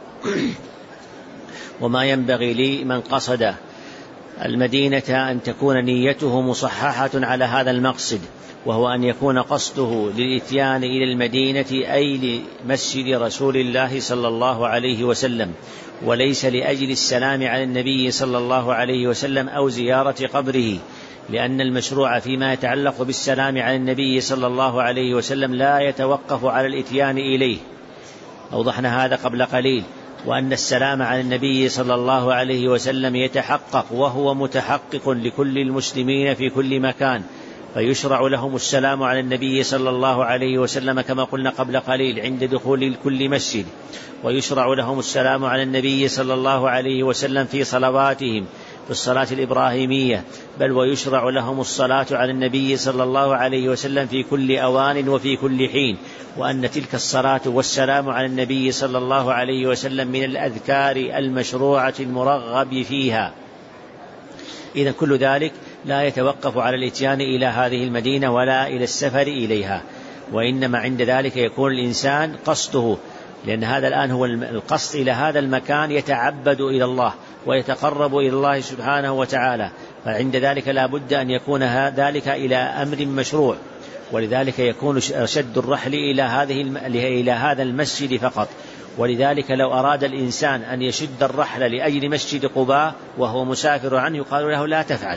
وما ينبغي لي من قصد المدينة أن تكون نيته مصححة على هذا المقصد، وهو أن يكون قصده للإتيان إلى المدينة أي لمسجد رسول الله صلى الله عليه وسلم، وليس لأجل السلام على النبي صلى الله عليه وسلم أو زيارة قبره، لأن المشروع فيما يتعلق بالسلام على النبي صلى الله عليه وسلم لا يتوقف على الإتيان إليه، أوضحنا هذا قبل قليل، وأن السلام على النبي صلى الله عليه وسلم يتحقق وهو متحقق لكل المسلمين في كل مكان، فيشرع لهم السلام على النبي صلى الله عليه وسلم كما قلنا قبل قليل عند دخول كل مسجد، ويشرع لهم السلام على النبي صلى الله عليه وسلم في صلواتهم في الصلاة الإبراهيمية، بل ويشرع لهم الصلاة على النبي صلى الله عليه وسلم في كل أوان وفي كل حين، وأن تلك الصلاة والسلام على النبي صلى الله عليه وسلم من الأذكار المشروعة المرغب فيها. إذن كل ذلك لا يتوقف على الإتيان إلى هذه المدينة ولا إلى السفر إليها، وإنما عند ذلك يكون الإنسان قصده، لأن هذا الآن هو القصد إلى هذا المكان يتعبد إلى الله ويتقرب إلى الله سبحانه وتعالى، فعند ذلك لا بد أن يكون ذلك إلى أمر مشروع، ولذلك يكون شد الرحل إلى هذا المسجد فقط. ولذلك لو أراد الإنسان أن يشد الرحل لأجل مسجد قباء وهو مسافر عنه يقال له لا تفعل،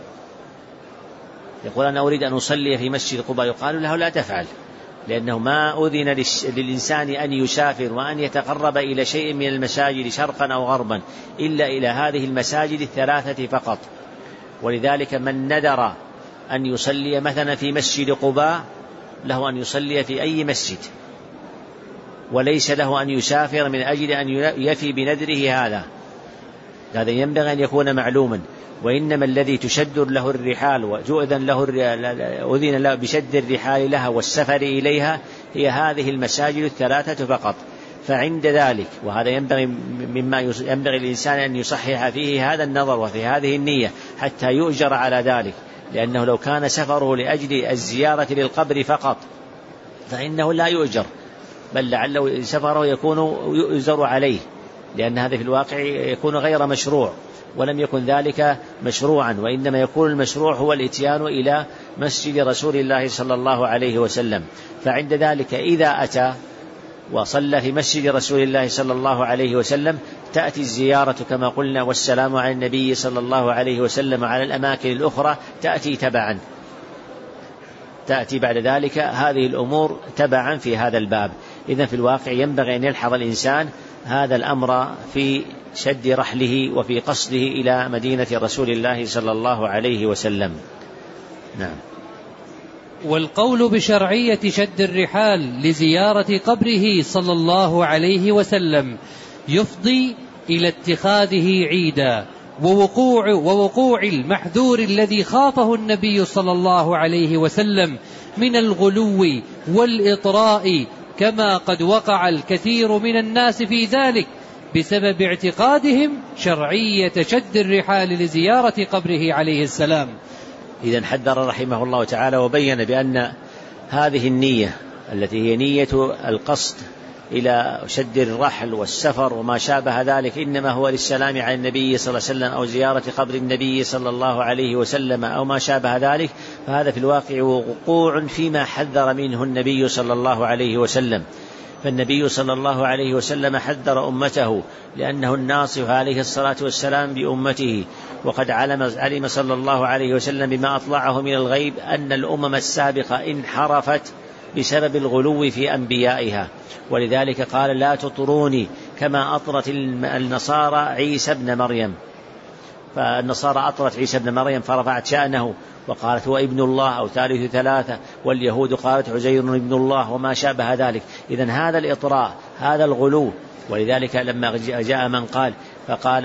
يقول أنا أريد أن أصلي في مسجد قباء، يقال له لا تفعل، لأنه ما أذن للإنسان أن يسافر وأن يتقرب إلى شيء من المساجد شرقا أو غربا إلا إلى هذه المساجد الثلاثة فقط. ولذلك من ندر أن يصلي مثلا في مسجد قباء له أن يصلي في أي مسجد، وليس له أن يسافر من أجل أن يفي بنذره هذا ينبغي أن يكون معلوما. وإنما الذي تشد له الرحال وأذن له بشد الرحال لها والسفر إليها هي هذه المساجد الثلاثة فقط. فعند ذلك، وهذا ينبغي مما ينبغي الإنسان أن يصحح فيه هذا النظر وفي هذه النية حتى يؤجر على ذلك، لأنه لو كان سفره لأجل الزيارة للقبر فقط فإنه لا يؤجر، بل لعله سفره يكون يؤجر عليه، لأن هذا في الواقع يكون غير مشروع، ولم يكن ذلك مشروعا، وإنما يكون المشروع هو الإتيان إلى مسجد رسول الله صلى الله عليه وسلم. فعند ذلك إذا أتى وصلى في مسجد رسول الله صلى الله عليه وسلم تأتي الزيارة كما قلنا والسلام على النبي صلى الله عليه وسلم على الأماكن الأخرى تأتي تبعا، تأتي بعد ذلك هذه الأمور تبعا في هذا الباب. إذن في الواقع ينبغي أن يلحظ الإنسان هذا الأمر في شد رحله وفي قصده إلى مدينة رسول الله صلى الله عليه وسلم. نعم. والقول بشرعية شد الرحال لزيارة قبره صلى الله عليه وسلم يفضي إلى اتخاذه عيدا ووقوع المحذور الذي خافه النبي صلى الله عليه وسلم من الغلو والإطراء، كما قد وقع الكثير من الناس في ذلك بسبب اعتقادهم شرعية شد الرحال لزيارة قبره عليه السلام. إذن حذر رحمه الله تعالى وبين بأن هذه النية التي هي نية القصد إلى شد الرحل والسفر وما شابه ذلك إنما هو للسلام على النبي صلى الله عليه وسلم أو زيارة قبر النبي صلى الله عليه وسلم أو ما شابه ذلك، فهذا في الواقع وقوع فيما حذر منه النبي صلى الله عليه وسلم. فالنبي صلى الله عليه وسلم حذر أمته لأنه الناصح عليه الصلاة والسلام بأمته، وقد علم صلى الله عليه وسلم بما أطلعه من الغيب أن الأمم السابقة انحرفت بسبب الغلو في أنبيائها، ولذلك قال لا تطروني كما أطرت النصارى عيسى ابن مريم. فالنصارى أطرت عيسى ابن مريم فرفعت شأنه وقالت هو ابن الله أو ثالث ثلاثة، واليهود قالت عزير ابن الله وما شابه ذلك. إذن هذا الإطراء، هذا الغلو. ولذلك لما جاء من فقال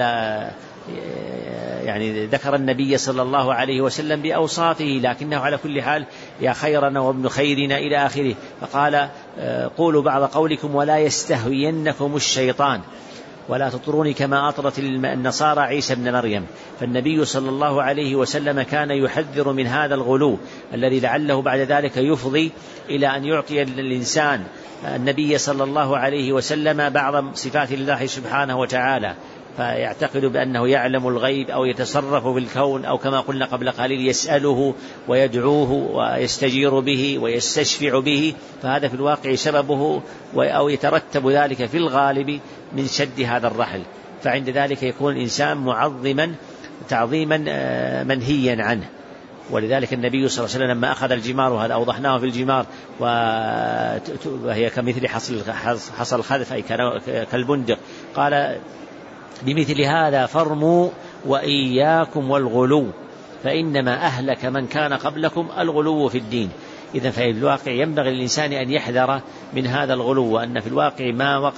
يعني ذكر النبي صلى الله عليه وسلم بأوصافه لكنه على كل حال يا خيرنا وابن خيرنا إلى آخره، فقال قولوا بعض قولكم ولا يستهوينكم الشيطان ولا تطروني كما أطرت النصارى عيسى بن مريم. فالنبي صلى الله عليه وسلم كان يحذر من هذا الغلو الذي لعله بعد ذلك يفضي إلى أن يعطي الإنسان النبي صلى الله عليه وسلم بعض صفات الله سبحانه وتعالى، فيعتقد بأنه يعلم الغيب أو يتصرف في الكون، أو كما قلنا قبل قليل يسأله ويدعوه ويستجير به ويستشفع به، فهذا في الواقع سببه أو يترتب ذلك في الغالب من شد هذا الرحل. فعند ذلك يكون الإنسان معظما تعظيما منهيا عنه. ولذلك النبي صلى الله عليه وسلم لما أخذ الجمار، وهذا أوضحناه في الجمار، وهي كمثل حصى الخذف أي كالبندق، قال بمثل هذا فارموا وإياكم والغلو فإنما أهلك من كان قبلكم الغلو في الدين. إذن في الواقع ينبغي للإنسان أن يحذر من هذا الغلو، وأن في الواقع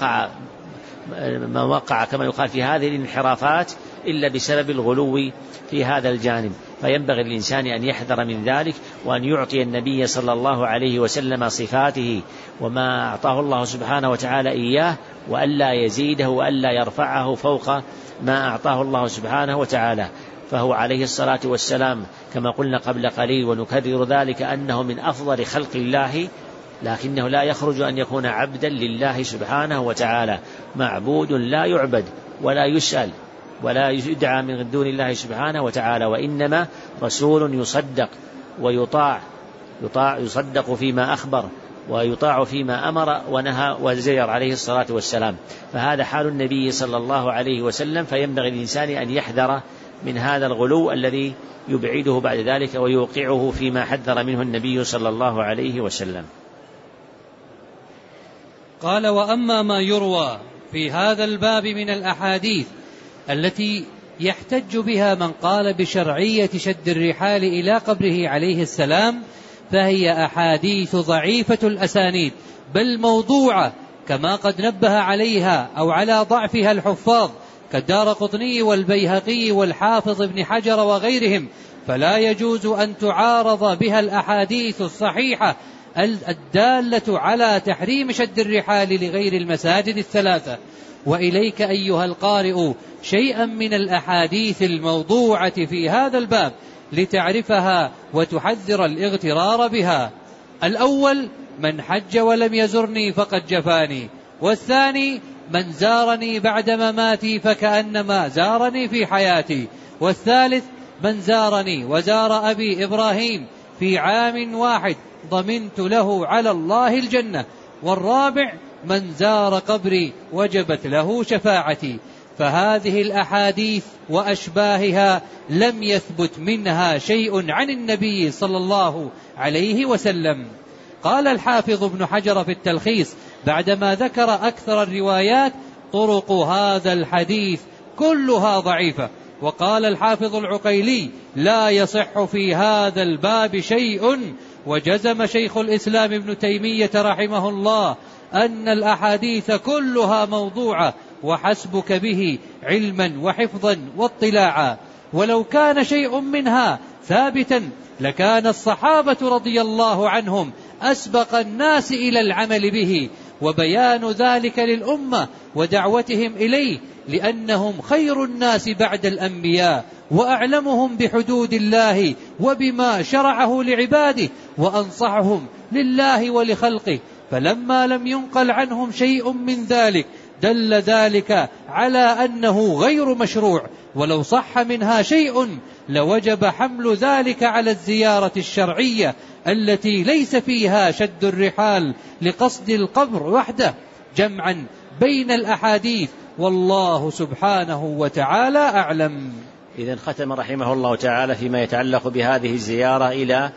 ما وقع كما يقال في هذه الانحرافات إلا بسبب الغلو في هذا الجانب. فينبغي للإنسان أن يحذر من ذلك، وأن يعطي النبي صلى الله عليه وسلم صفاته وما أعطاه الله سبحانه وتعالى إياه، وألا يزيده وألا يرفعه فوق ما أعطاه الله سبحانه وتعالى. فهو عليه الصلاة والسلام كما قلنا قبل قليل ونكرر ذلك أنه من أفضل خلق الله، لكنه لا يخرج أن يكون عبدا لله سبحانه وتعالى، معبود لا يعبد ولا يسأل ولا يدعى من دون الله سبحانه وتعالى، وإنما رسول يصدق ويطاع، يصدق فيما أخبر ويطاع فيما أمر ونهى وزجر عليه الصلاة والسلام. فهذا حال النبي صلى الله عليه وسلم، فينبغي الإنسان أن يحذر من هذا الغلو الذي يبعده بعد ذلك ويوقعه فيما حذر منه النبي صلى الله عليه وسلم. قال: وأما ما يروى في هذا الباب من الأحاديث التي يحتج بها من قال بشرعية شد الرحال إلى قبره عليه السلام، فهي أحاديث ضعيفة الأسانيد بل موضوعة، كما قد نبه عليها أو على ضعفها الحفاظ كالدارقطني والبيهقي والحافظ ابن حجر وغيرهم، فلا يجوز أن تعارض بها الأحاديث الصحيحة الدالة على تحريم شد الرحال لغير المساجد الثلاثة. وإليك أيها القارئ شيئا من الأحاديث الموضوعة في هذا الباب لتعرفها وتحذر الاغترار بها. الأول: من حج ولم يزرني فقد جفاني. والثاني: من زارني بعد مماتي فكأنما زارني في حياتي. والثالث: من زارني وزار أبي إبراهيم في عام واحد ضمنت له على الله الجنة. والرابع: من زار قبري وجبت له شفاعتي. فهذه الأحاديث وأشباهها لم يثبت منها شيء عن النبي صلى الله عليه وسلم. قال الحافظ ابن حجر في التلخيص بعدما ذكر أكثر الروايات: طرق هذا الحديث كلها ضعيفة. وقال الحافظ العقيلي: لا يصح في هذا الباب شيء. وجزم شيخ الإسلام ابن تيمية رحمه الله أن الأحاديث كلها موضوعة، وحسبك به علما وحفظا واطلاعا. ولو كان شيء منها ثابتا لكان الصحابة رضي الله عنهم أسبق الناس إلى العمل به وبيان ذلك للأمة ودعوتهم إليه، لأنهم خير الناس بعد الأنبياء وأعلمهم بحدود الله وبما شرعه لعباده وأنصحهم لله ولخلقه. فلما لم ينقل عنهم شيء من ذلك دل ذلك على أنه غير مشروع، ولو صح منها شيء لوجب حمل ذلك على الزيارة الشرعية التي ليس فيها شد الرحال لقصد القبر وحده، جمعا بين الأحاديث، والله سبحانه وتعالى أعلم. إذن ختم رحمه الله تعالى فيما يتعلق بهذه الزيارة إلى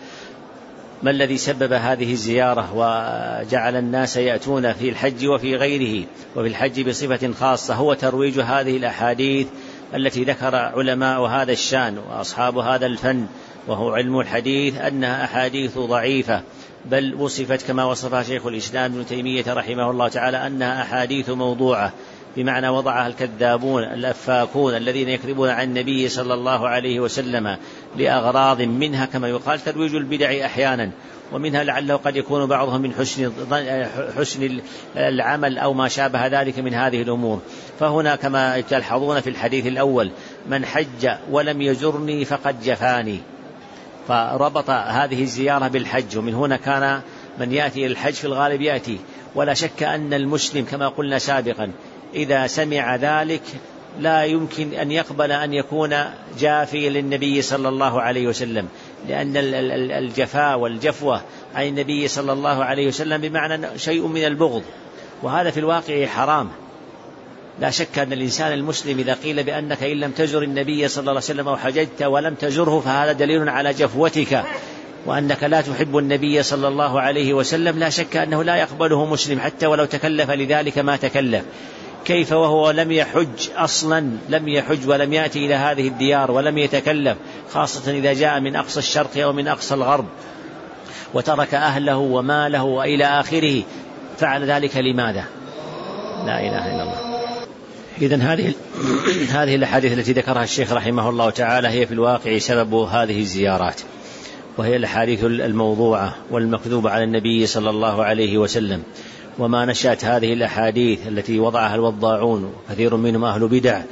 ما الذي سبب هذه الزيارة وجعل الناس يأتون في الحج وفي غيره، وفي الحج بصفة خاصة، هو ترويج هذه الأحاديث التي ذكر علماء هذا الشان وأصحاب هذا الفن وهو علم الحديث أنها أحاديث ضعيفة، بل وصفت كما وصفها شيخ الإسلام ابن تيمية رحمه الله تعالى أنها أحاديث موضوعة، بمعنى وضعها الكذابون الأفاكون الذين يكذبون عن النبي صلى الله عليه وسلم لأغراض، منها كما يقال ترويج البدع أحيانا، ومنها لعله قد يكون بعضهم من حسن العمل أو ما شابه ذلك من هذه الأمور. فهنا كما تلحظون في الحديث الأول: من حج ولم يزرني فقد جفاني، فربط هذه الزيارة بالحج، ومن هنا كان من يأتي الحج في الغالب يأتي. ولا شك أن المسلم كما قلنا سابقا إذا سمع ذلك لا يمكن أن يقبل أن يكون جافيا للنبي صلى الله عليه وسلم، لأن الجفاء والجفوة عن النبي صلى الله عليه وسلم بمعنى شيء من البغض، وهذا في الواقع حرام. لا شك أن الإنسان المسلم إذا قيل بأنك إن لم تزر النبي صلى الله عليه وسلم أو حججت ولم تزره فهذا دليل على جفوتك وأنك لا تحب النبي صلى الله عليه وسلم، لا شك أنه لا يقبله مسلم حتى ولو تكلف لذلك ما تكلف. كيف وهو لم يحج أصلا، لم يحج ولم يأتي إلى هذه الديار ولم يتكلف، خاصة إذا جاء من أقصى الشرق أو من أقصى الغرب وترك أهله وماله وإلى آخره، فعل ذلك لماذا؟ لا إله إلا الله. إذن هذه الأحاديث التي ذكرها الشيخ رحمه الله تعالى هي في الواقع سبب هذه الزيارات، وهي الأحاديث الموضوعة والمكذوبة على النبي صلى الله عليه وسلم. وما نشأت هذه الأحاديث التي وضعها الوضاعون وكثير منهم أهل بدع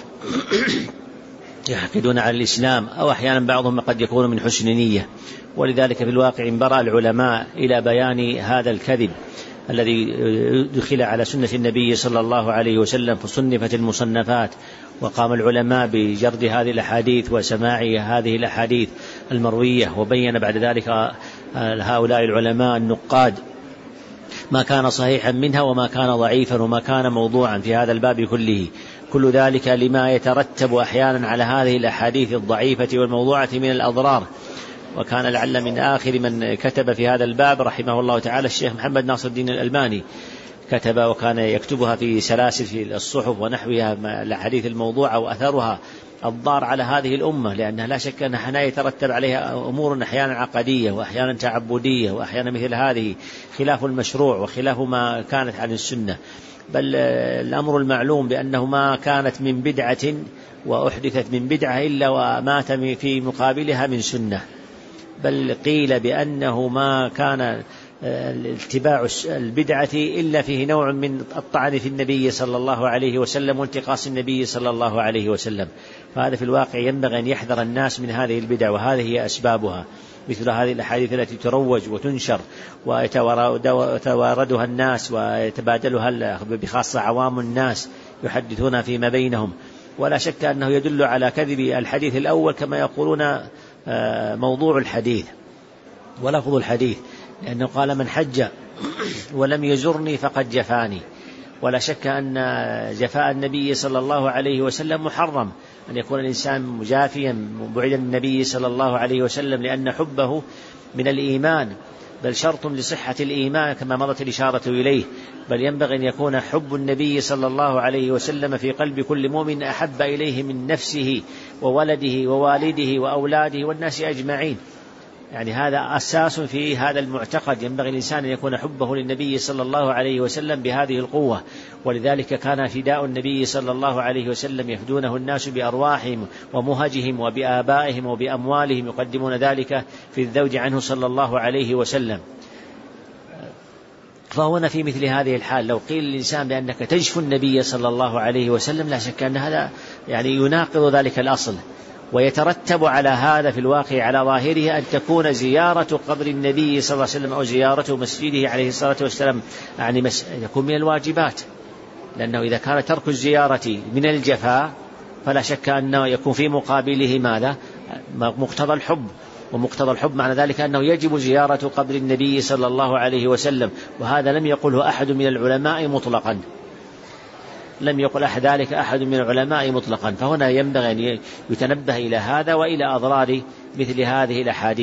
يحقدون على الإسلام، أو أحيانا بعضهم قد يكون من حسن نية، ولذلك في الواقع انبرأ العلماء إلى بيان هذا الكذب الذي دخل على سنة النبي صلى الله عليه وسلم، فصنفت المصنفات وقام العلماء بجرد هذه الأحاديث وسماع هذه الأحاديث المروية، وبين بعد ذلك هؤلاء العلماء النقاد ما كان صحيحا منها وما كان ضعيفا وما كان موضوعا في هذا الباب كله، كل ذلك لما يترتب أحيانا على هذه الأحاديث الضعيفة والموضوعة من الأضرار. وكان لعل من آخر من كتب في هذا الباب رحمه الله تعالى الشيخ محمد ناصر الدين الألباني، كتب وكان يكتبها في سلاسل في الصحف ونحوها الأحاديث الموضوعة وأثرها الضار على هذه الأمة، لأنها لا شك أنها يترتب عليها أمور أحيانا عقدية وأحيانا تعبدية وأحيانا مثل هذه خلاف المشروع وخلاف ما كانت عن السنة. بل الأمر المعلوم بأنه ما كانت من بدعة وأحدثت من بدعة إلا ومات في مقابلها من سنة، بل قيل بأنه ما كان اتباع البدعة إلا فيه نوع من الطعن في النبي صلى الله عليه وسلم وانتقاص النبي صلى الله عليه وسلم. فهذا في الواقع ينبغي أن يحذر الناس من هذه البدع، وهذه هي أسبابها، مثل هذه الأحاديث التي تروج وتنشر ويتواردها الناس ويتبادلها بخاصة عوام الناس يحدثون فيما بينهم. ولا شك أنه يدل على كذب الحديث الأول كما يقولون موضوع الحديث ولفظ الحديث، لأنه قال: من حج ولم يزرني فقد جفاني. ولا شك أن جفاء النبي صلى الله عليه وسلم محرم، أن يكون الإنسان مجافيا بعيدا النبي صلى الله عليه وسلم، لأن حبه من الإيمان، بل شرط لصحة الإيمان كما مضت الإشارة إليه. بل ينبغي أن يكون حب النبي صلى الله عليه وسلم في قلب كل مؤمن أحب إليه من نفسه وولده ووالده وأولاده والناس أجمعين. يعني هذا أساس في هذا المعتقد، ينبغي الإنسان أن يكون حبه للنبي صلى الله عليه وسلم بهذه القوة. ولذلك كان فداء النبي صلى الله عليه وسلم يفدونه الناس بأرواحهم ومهجهم وبآبائهم وبأموالهم، يقدمون ذلك في الذود عنه صلى الله عليه وسلم. فهنا في مثل هذه الحال لو قيل للإنسان بأنك تجفو النبي صلى الله عليه وسلم، لا شك أن هذا يناقض ذلك الأصل، ويترتب على هذا في الواقع على ظاهره أن تكون زيارة قبر النبي صلى الله عليه وسلم أو زيارة مسجده عليه الصلاة والسلام يكون من الواجبات، لأنه إذا كان ترك الزيارة من الجفاء فلا شك أنه يكون في مقابله ماذا؟ مقتضى الحب، ومقتضى الحب معنى ذلك أنه يجب زيارة قبر النبي صلى الله عليه وسلم، وهذا لم يقله أحد من العلماء مطلقا، لم يقل ذلك أحد من العلماء مطلقا. فهنا ينبغي أن يتنبه إلى هذا وإلى أضرار مثل هذه الأحاديث.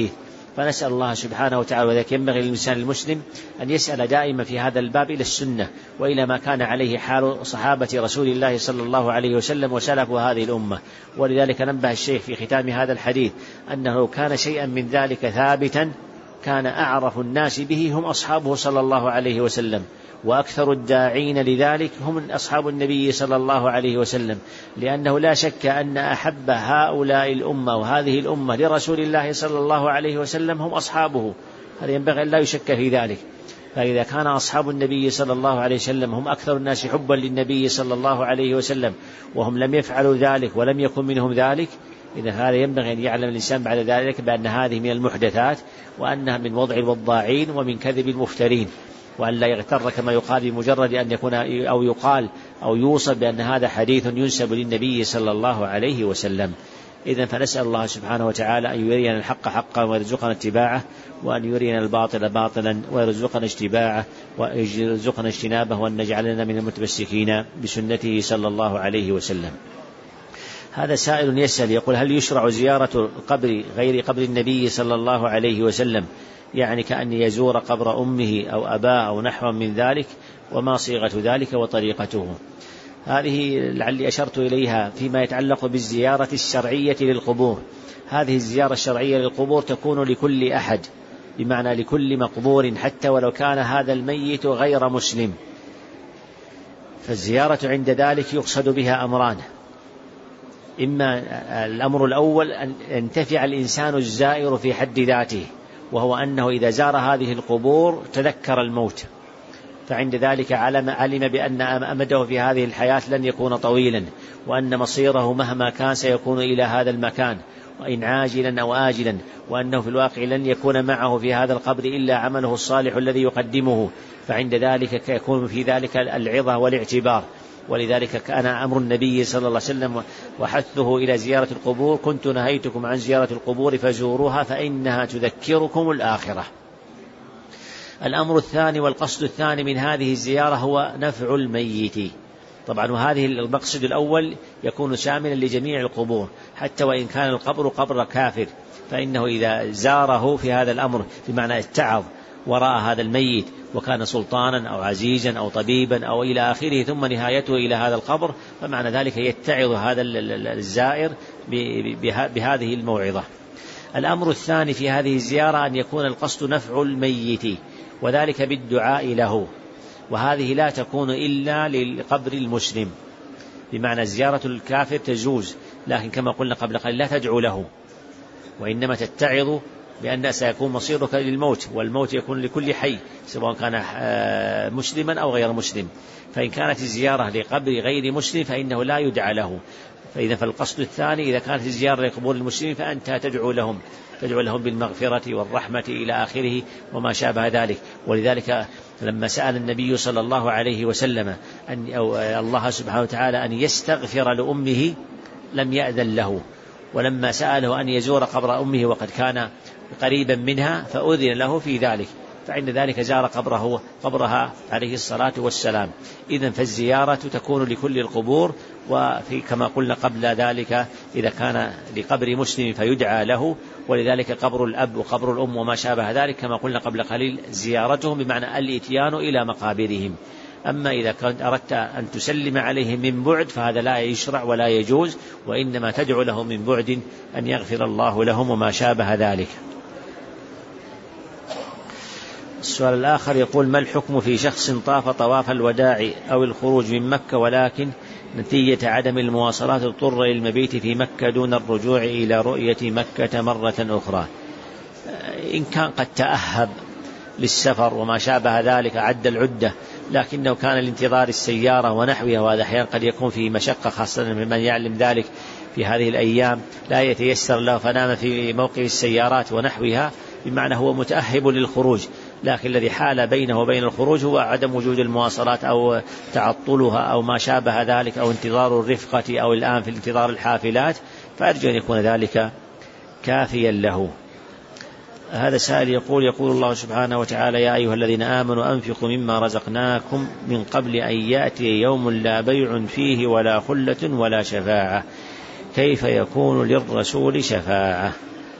فنسأل الله سبحانه وتعالى. وذلك ينبغي للإنسان المسلم أن يسأل دائما في هذا الباب إلى السنة وإلى ما كان عليه حال صحابة رسول الله صلى الله عليه وسلم وسلف هذه الأمة. ولذلك نبه الشيخ في ختام هذا الحديث أنه لو كان شيئا من ذلك ثابتا كان أعرف الناس به هم أصحابه صلى الله عليه وسلم، وأكثر الداعين لذلك هم أصحاب النبي صلى الله عليه وسلم، لأنه لا شك أن أحب هؤلاء الأمة وهذه الأمة لرسول الله صلى الله عليه وسلم هم أصحابه. هذا ينبغي أن لا يشك في ذلك. فإذا كان أصحاب النبي صلى الله عليه وسلم هم أكثر الناس حبا للنبي صلى الله عليه وسلم وهم لم يفعلوا ذلك ولم يكن منهم ذلك، إذا هذا ينبغي أن يعلم الإنسان بعد ذلك بأن هذه من المحدثات وأنها من وضع الوضاعين ومن كذب المفترين، وأن لا يغتر كما يقال بمجرد أن يكون أو يقال أو يوصف بأن هذا حديث ينسب للنبي صلى الله عليه وسلم. إذن فنسأل الله سبحانه وتعالى أن يرينا الحق حقا ويرزقنا اتباعه، وأن يرينا الباطل باطلا ويرزقنا اتباعه ويرزقنا اجتنابه، وأن نجعلنا من المتمسكين بسنته صلى الله عليه وسلم. هذا سائل يسأل يقول: هل يشرع زيارة القبر غير قبر النبي صلى الله عليه وسلم، يعني كأن يزور قبر أمه أو أباه أو نحو من ذلك، وما صيغة ذلك وطريقته؟ هذه لعلي أشرت إليها فيما يتعلق بالزيارة الشرعية للقبور. هذه الزيارة الشرعية للقبور تكون لكل أحد، بمعنى لكل مقبور حتى ولو كان هذا الميت غير مسلم. فالزيارة عند ذلك يقصد بها أمران: إما الأمر الأول أن ينتفع الإنسان الزائر في حد ذاته، وهو أنه إذا زار هذه القبور تذكر الموت، فعند ذلك علم بأن أمده في هذه الحياة لن يكون طويلا، وأن مصيره مهما كان سيكون إلى هذا المكان، وإن عاجلا أو آجلا، وأنه في الواقع لن يكون معه في هذا القبر إلا عمله الصالح الذي يقدمه، فعند ذلك يكون في ذلك العظة والاعتبار. ولذلك كان أمر النبي صلى الله عليه وسلم وحثه إلى زيارة القبور: كنت نهيتكم عن زيارة القبور فزوروها فإنها تذكركم الآخرة. الأمر الثاني والقصد الثاني من هذه الزيارة هو نفع الميت. طبعا وهذه المقصد الأول يكون شاملا لجميع القبور، حتى وإن كان القبر قبر كافر، فإنه إذا زاره في هذا الأمر بمعنى اتعظ وراء هذا الميت وكان سلطانا أو عزيزا أو طبيبا أو إلى آخره، ثم نهايته إلى هذا القبر، فمعنى ذلك يتعظ هذا الزائر بهذه الموعظة. الأمر الثاني في هذه الزيارة أن يكون القصد نفع الميت، وذلك بالدعاء له، وهذه لا تكون إلا للقبر المسلم، بمعنى زيارة الكافر تجوز، لكن كما قلنا قبل قليل لا تدعو له، وإنما تتعظ بأن سيكون مصيرك للموت، والموت يكون لكل حي سواء كان مسلما أو غير مسلم. فإن كانت الزيارة لقبر غير مسلم فإنه لا يدعى له. فإذا فالقصد الثاني إذا كانت الزيارة لقبور المسلمين فأنت تدعو لهم بالمغفرة والرحمة إلى آخره وما شابه ذلك. ولذلك لما سأل النبي صلى الله عليه وسلم الله سبحانه وتعالى أن يستغفر لأمه لم يأذن له، ولما سأله أن يزور قبر أمه وقد كان قريبا منها فأذن له في ذلك، فعند ذلك زار قبرها عليه الصلاة والسلام. إذن فالزيارة تكون لكل القبور، وفي كما قلنا قبل ذلك إذا كان لقبر مسلم فيدعى له، ولذلك قبر الأب وقبر الأم وما شابه ذلك كما قلنا قبل قليل زيارتهم بمعنى الإتيان إلى مقابرهم. أما إذا كنت أردت أن تسلم عليهم من بعد فهذا لا يشرع ولا يجوز، وإنما تدعو لهم من بعد أن يغفر الله لهم وما شابه ذلك. السؤال الآخر يقول: ما الحكم في شخص طاف طواف الوداع أو الخروج من مكة ولكن نتيجة عدم المواصلات اضطر إلى المبيت في مكة دون الرجوع إلى رؤية مكة مرة أخرى؟ إن كان قد تأهب للسفر وما شابه ذلك عد العدة، لكنه كان لانتظار السيارة ونحوها، وهذا أحيانا قد يكون في مشقة خاصة من يعلم ذلك في هذه الأيام لا يتيسر له فنام في موقف السيارات ونحوها، بمعنى هو متأهب للخروج، لكن الذي حال بينه وبين الخروج هو عدم وجود المواصلات أو تعطلها أو ما شابه ذلك أو انتظار الرفقة أو الآن في انتظار الحافلات، فأرجو أن يكون ذلك كافيا له. هذا سائل يقول الله سبحانه وتعالى: يا أيها الذين آمنوا أنفقوا مما رزقناكم من قبل أن يأتي يوم لا بيع فيه ولا خلة ولا شفاعة، كيف يكون للرسول شفاعة؟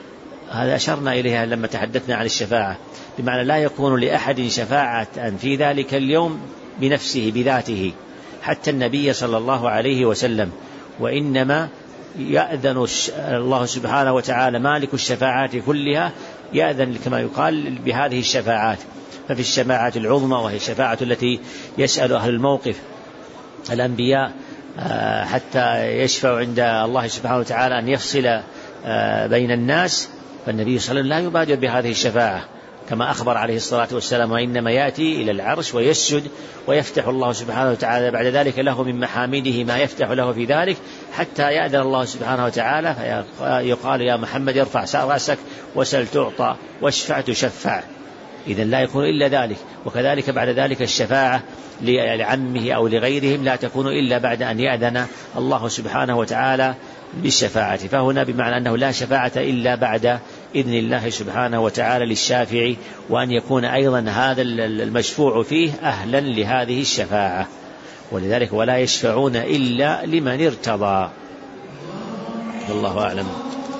هذا أشرنا إليها لما تحدثنا عن الشفاعة، بمعنى لا يكون لأحد شفاعة في ذلك اليوم بنفسه بذاته حتى النبي صلى الله عليه وسلم، وإنما يأذن الله سبحانه وتعالى مالك الشفاعات كلها، يأذن كما يقال بهذه الشفاعات. ففي الشفاعة العظمى وهي الشفاعة التي يسأل أهل الموقف الأنبياء حتى يشفع عند الله سبحانه وتعالى أن يفصل بين الناس، فالنبي صلى الله عليه وسلم لا يبادر بهذه الشفاعة كما أخبر عليه الصلاة والسلام، وإنما يأتي إلى العرش ويسجد ويفتح الله سبحانه وتعالى بعد ذلك له من محامده ما يفتح له في ذلك، حتى يأذن الله سبحانه وتعالى فيقال يا محمد ارفع رأسك وسل تعطى واشفع تشفع. إذن لا يكون إلا ذلك. وكذلك بعد ذلك الشفاعة لعمه أو لغيرهم لا تكون إلا بعد أن يأذن الله سبحانه وتعالى بالشفاعة. فهنا بمعنى أنه لا شفاعة إلا بعد إذن الله سبحانه وتعالى للشافع، وأن يكون أيضا هذا المشفوع فيه أهلا لهذه الشفاعة. ولذلك ولا يشفعون إلا لمن ارتضى. والله أعلم.